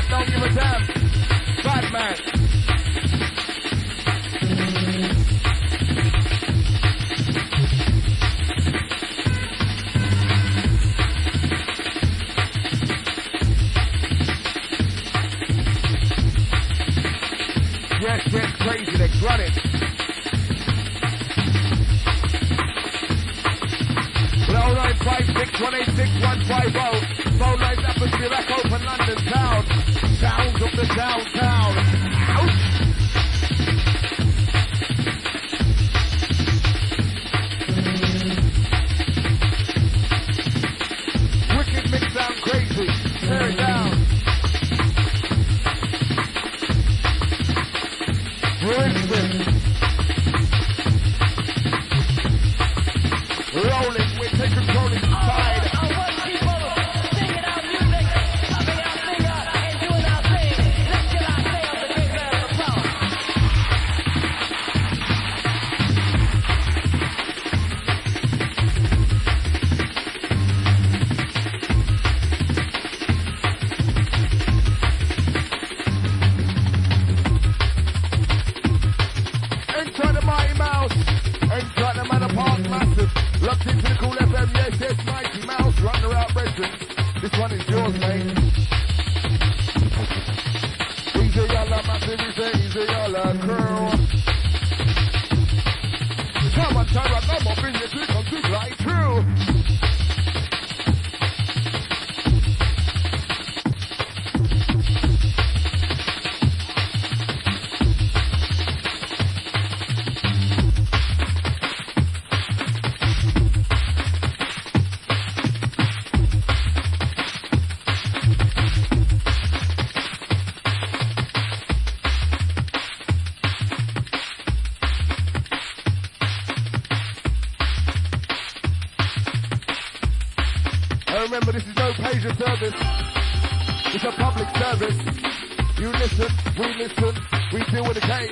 don't give a damn. Bad man. Yes, get crazy, let's run it. Well, 0956186150. Phone lines atmosphere back open London town. Sounds of the downtown. Ouch! Wicked mix sound crazy. Tear it down. Winston. Rolling, we take control inside. Enter the Mighty Mouse. Enter the Manor Park Massive. Locked into the Cool FM, yes, yes, Mighty Mouse, running around Brethren. This one is yours, mate. Easy, y'all, massive, easy, y'all, girl. Come on, Tara, come on, bring your dick on big like true. Remember, this is no pager service. It's a public service. You listen, we deal with the case.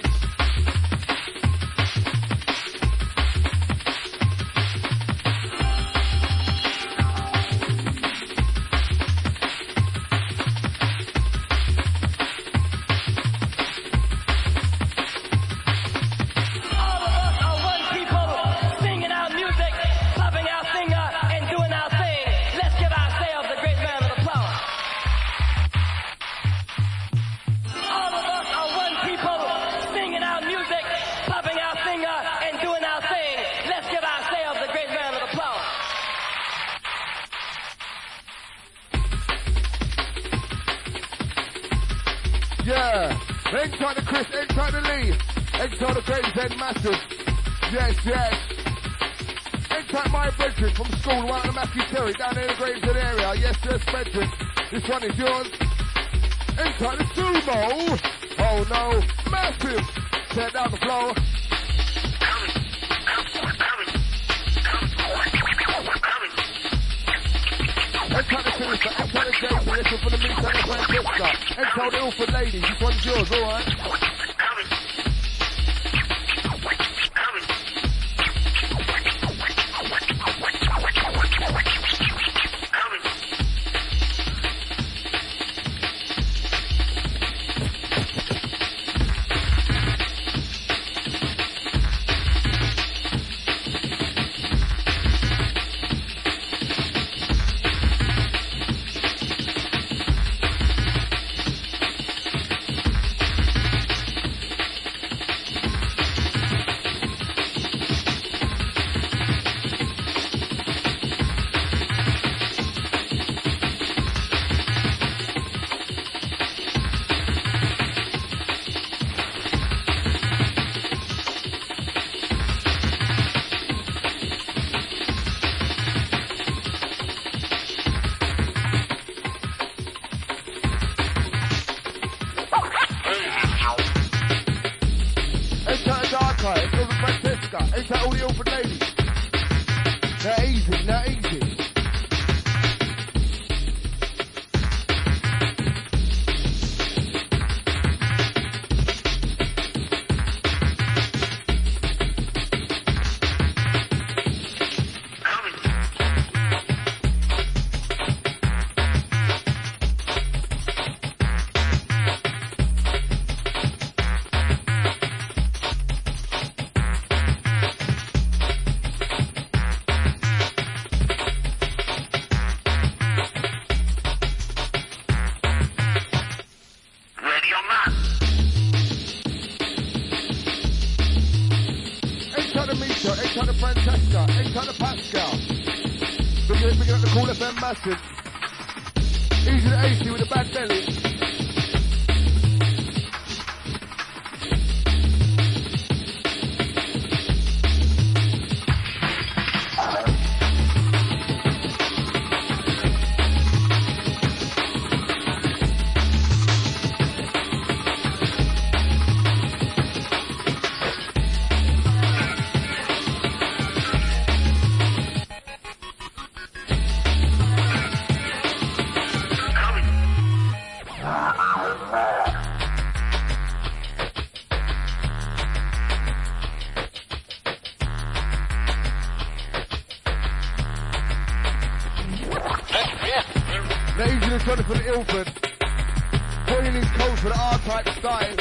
Yeah, enter the Chris, enter the Lee, enter the Gravesend Massive. Yes, yes. Enter my brethren from school, one of the Matthew Terry down there in the Gravesend area. Yes, yes, brethren. This one is yours. Enter the Sumo. Oh no, Massive. Tear down the floor. Enter the Sister, enter the Jason, listen for the meat and the Francesca. Enter the Ilford lady, this one's yours, alright? Ain't that all the Ilford ladies? They're easy, they're easy. out to Pascal. Big up the Cool FM massive. Easy to AC with a bad belly. For the Ilford, putting his code for the R-type style.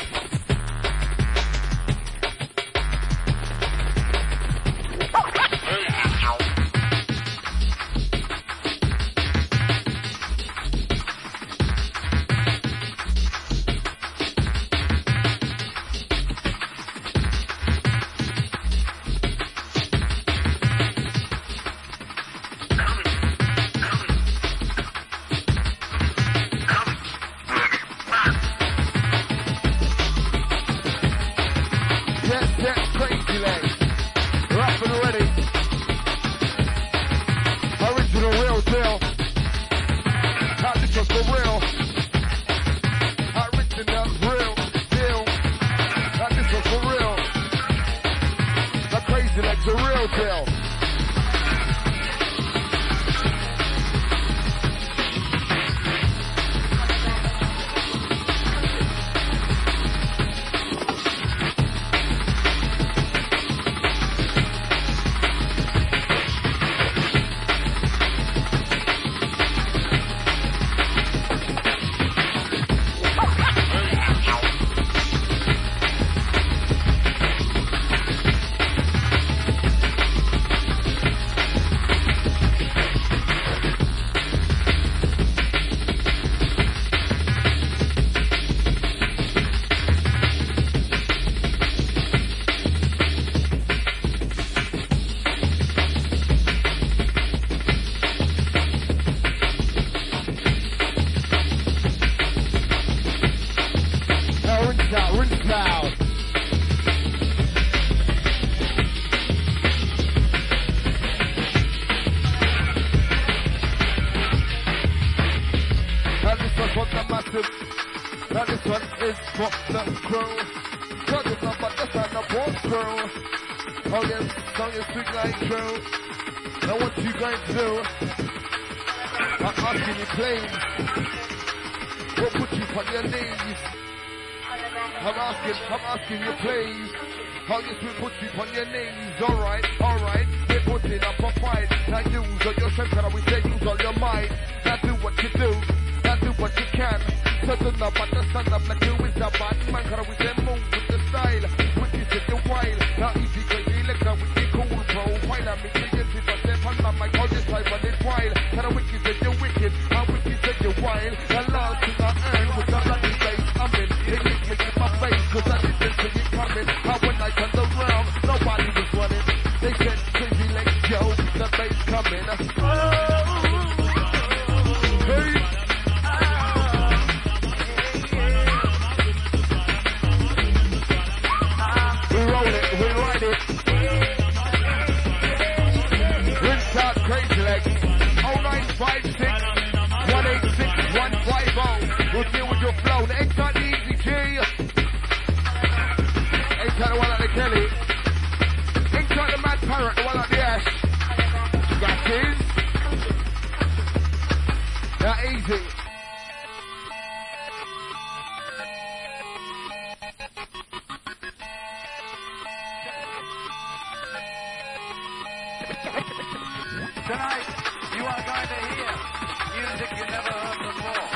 Tonight, you are going to hear music you never heard before.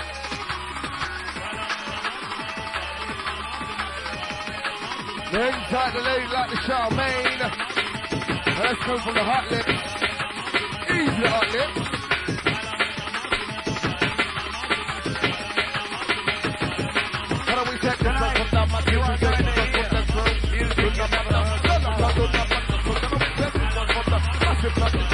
The inside the lady like the Charmaine. Let's go from the hot lips. Easy hot lips. How do we take the from down my you are going to hear music you never heard before.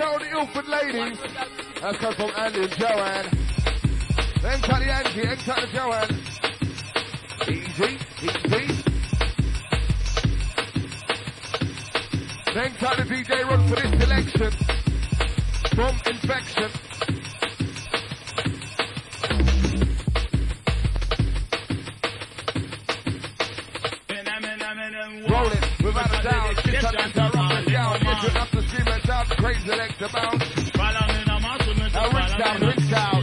tight the Ilford ladies. That's come from Andy and Joanne. Hang tight the Angie, hang tight the Joanne. Easy, easy. Hang tight the DJ Run for this selection. From Infection. Rolling without a doubt. This time it's up and down. Yes, you're up to scream and shout. Crazy legs to bounce. Now reach out, reach out.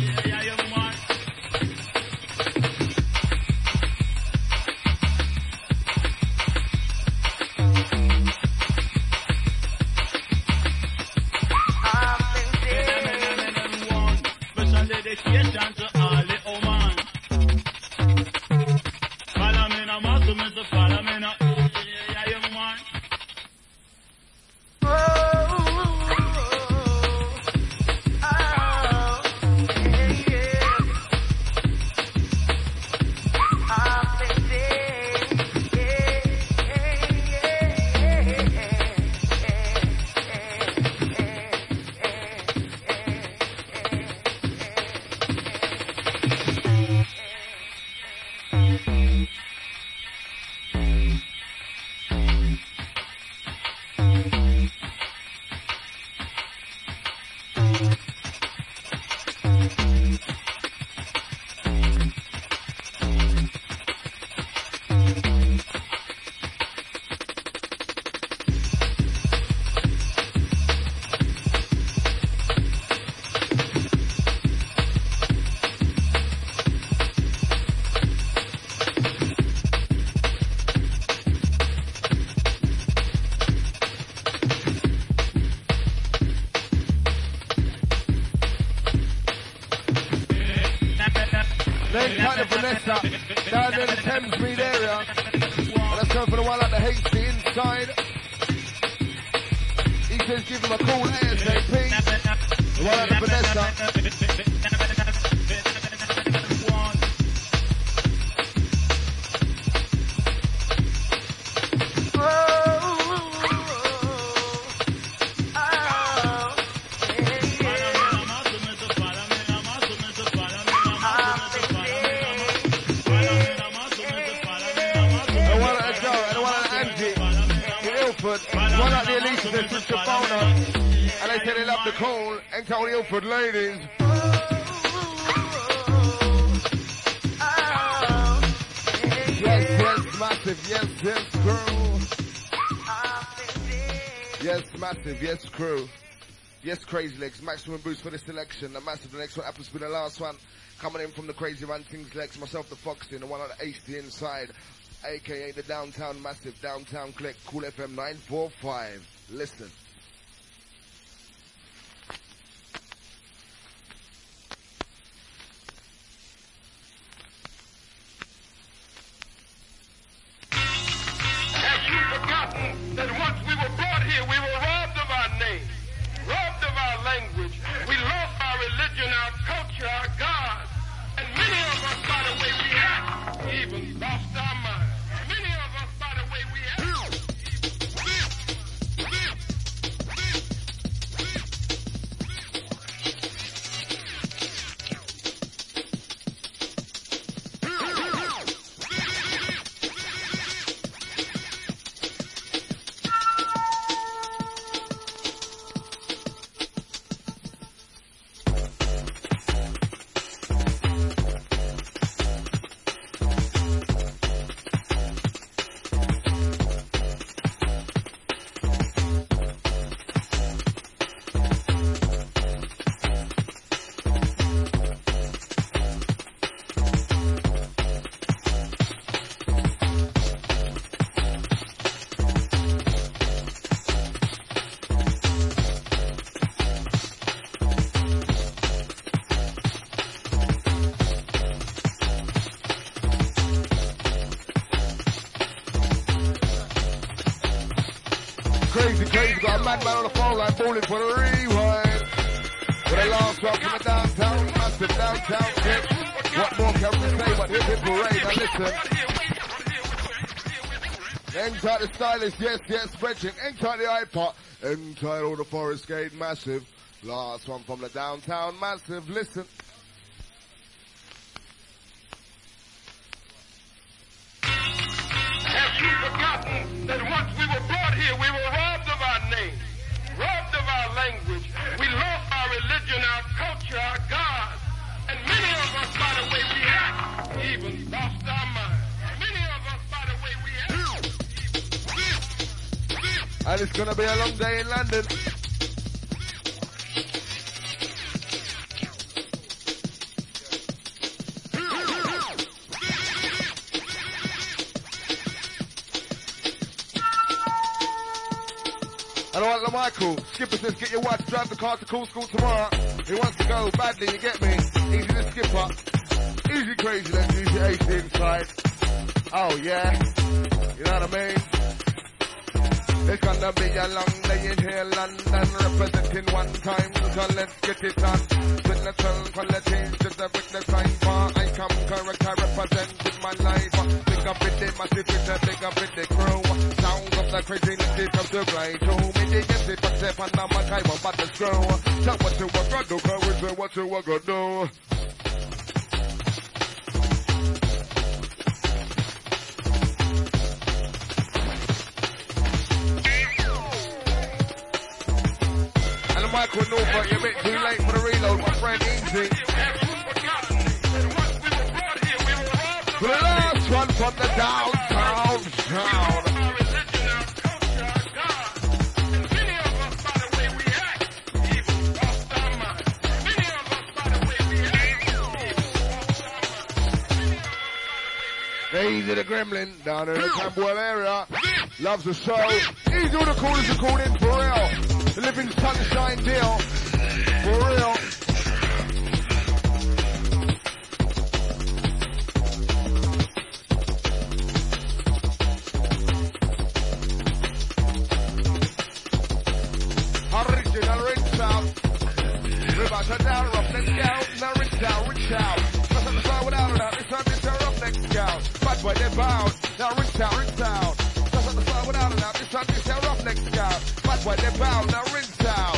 Down near the Thames Mead area. And let's go for the one at the Hasty inside. He says give him a call ASAP. The one at the Vanessa. One at the Elise, they switched the phone on, and they said they love the call, and told the Ilford ladies. Yes, yes, massive, yes, yes, crew. Yes, massive, yes, crew. Yes, Crazy Legs, maximum boost for the selection. The massive, the next one happens to be the last one. Coming in from the Crazy Run Things Legs, myself the Foxy, and the one at the Hasty inside. AKA the Downtown Massive Downtown Click, Cool FM 945. Listen. Have you forgotten that once we were brought here, we were robbed of our name, robbed of our language, we lost our religion, our culture, our God, and many of us, by the way we act, even lost our mind. Many of us, by the way we act, crazy, got a madman on the phone line balling for the rewind. For the last one from the Downtown Massive Downtown Click. What more can we say but hip hip parade? Now listen. N-tight the stylist, yes, yes, spreadsheet. N-tight the iPod. N-tight all the Forest Gate Massive. Last one from the downtown massive. Listen. Have you forgotten that once we were brought here, we were robbed of our name, robbed of our language. We lost our religion, our culture, our God. And many of us, by the way we act, even lost our mind. Many of us, by the way we act, And it's gonna be a long day in London. I don't want the Michael. Skipper says get your wife to drive the car to cool school tomorrow. He wants to go badly, you get me? Easy to skipper. Easy crazy, let's use your AC inside. Oh yeah. You know what I mean? It's gonna be a long day in here, London, representing one time, so let's get it on. With natural quality, just a witness time for I come correct, I represent with my life. Big up with the massive, big up with the crew. Sound of the craziness, it comes to play too. Me they get it, but step on my time, I'm about to screw. Tell what you want to do, girl, say what you want to do. Michael Norfolk, you're a bit too late for the reload, my friend. Easy. For the last one from the downtown town. Easy the gremlin down in the Camberwell area. Loves the show. Easy all the callers are called in for real. The living sunshine deal. For real. Original rinse out. We're about to down, rough next down. Now rinse out, rinse out. Just on the side without a doubt. This time it's a rough next down. Bad boy, they're bound. Now rinse out, rinse out. Just on the side without a doubt. This time it's a rough next down. Bad boy, they're bound. Now rinse out.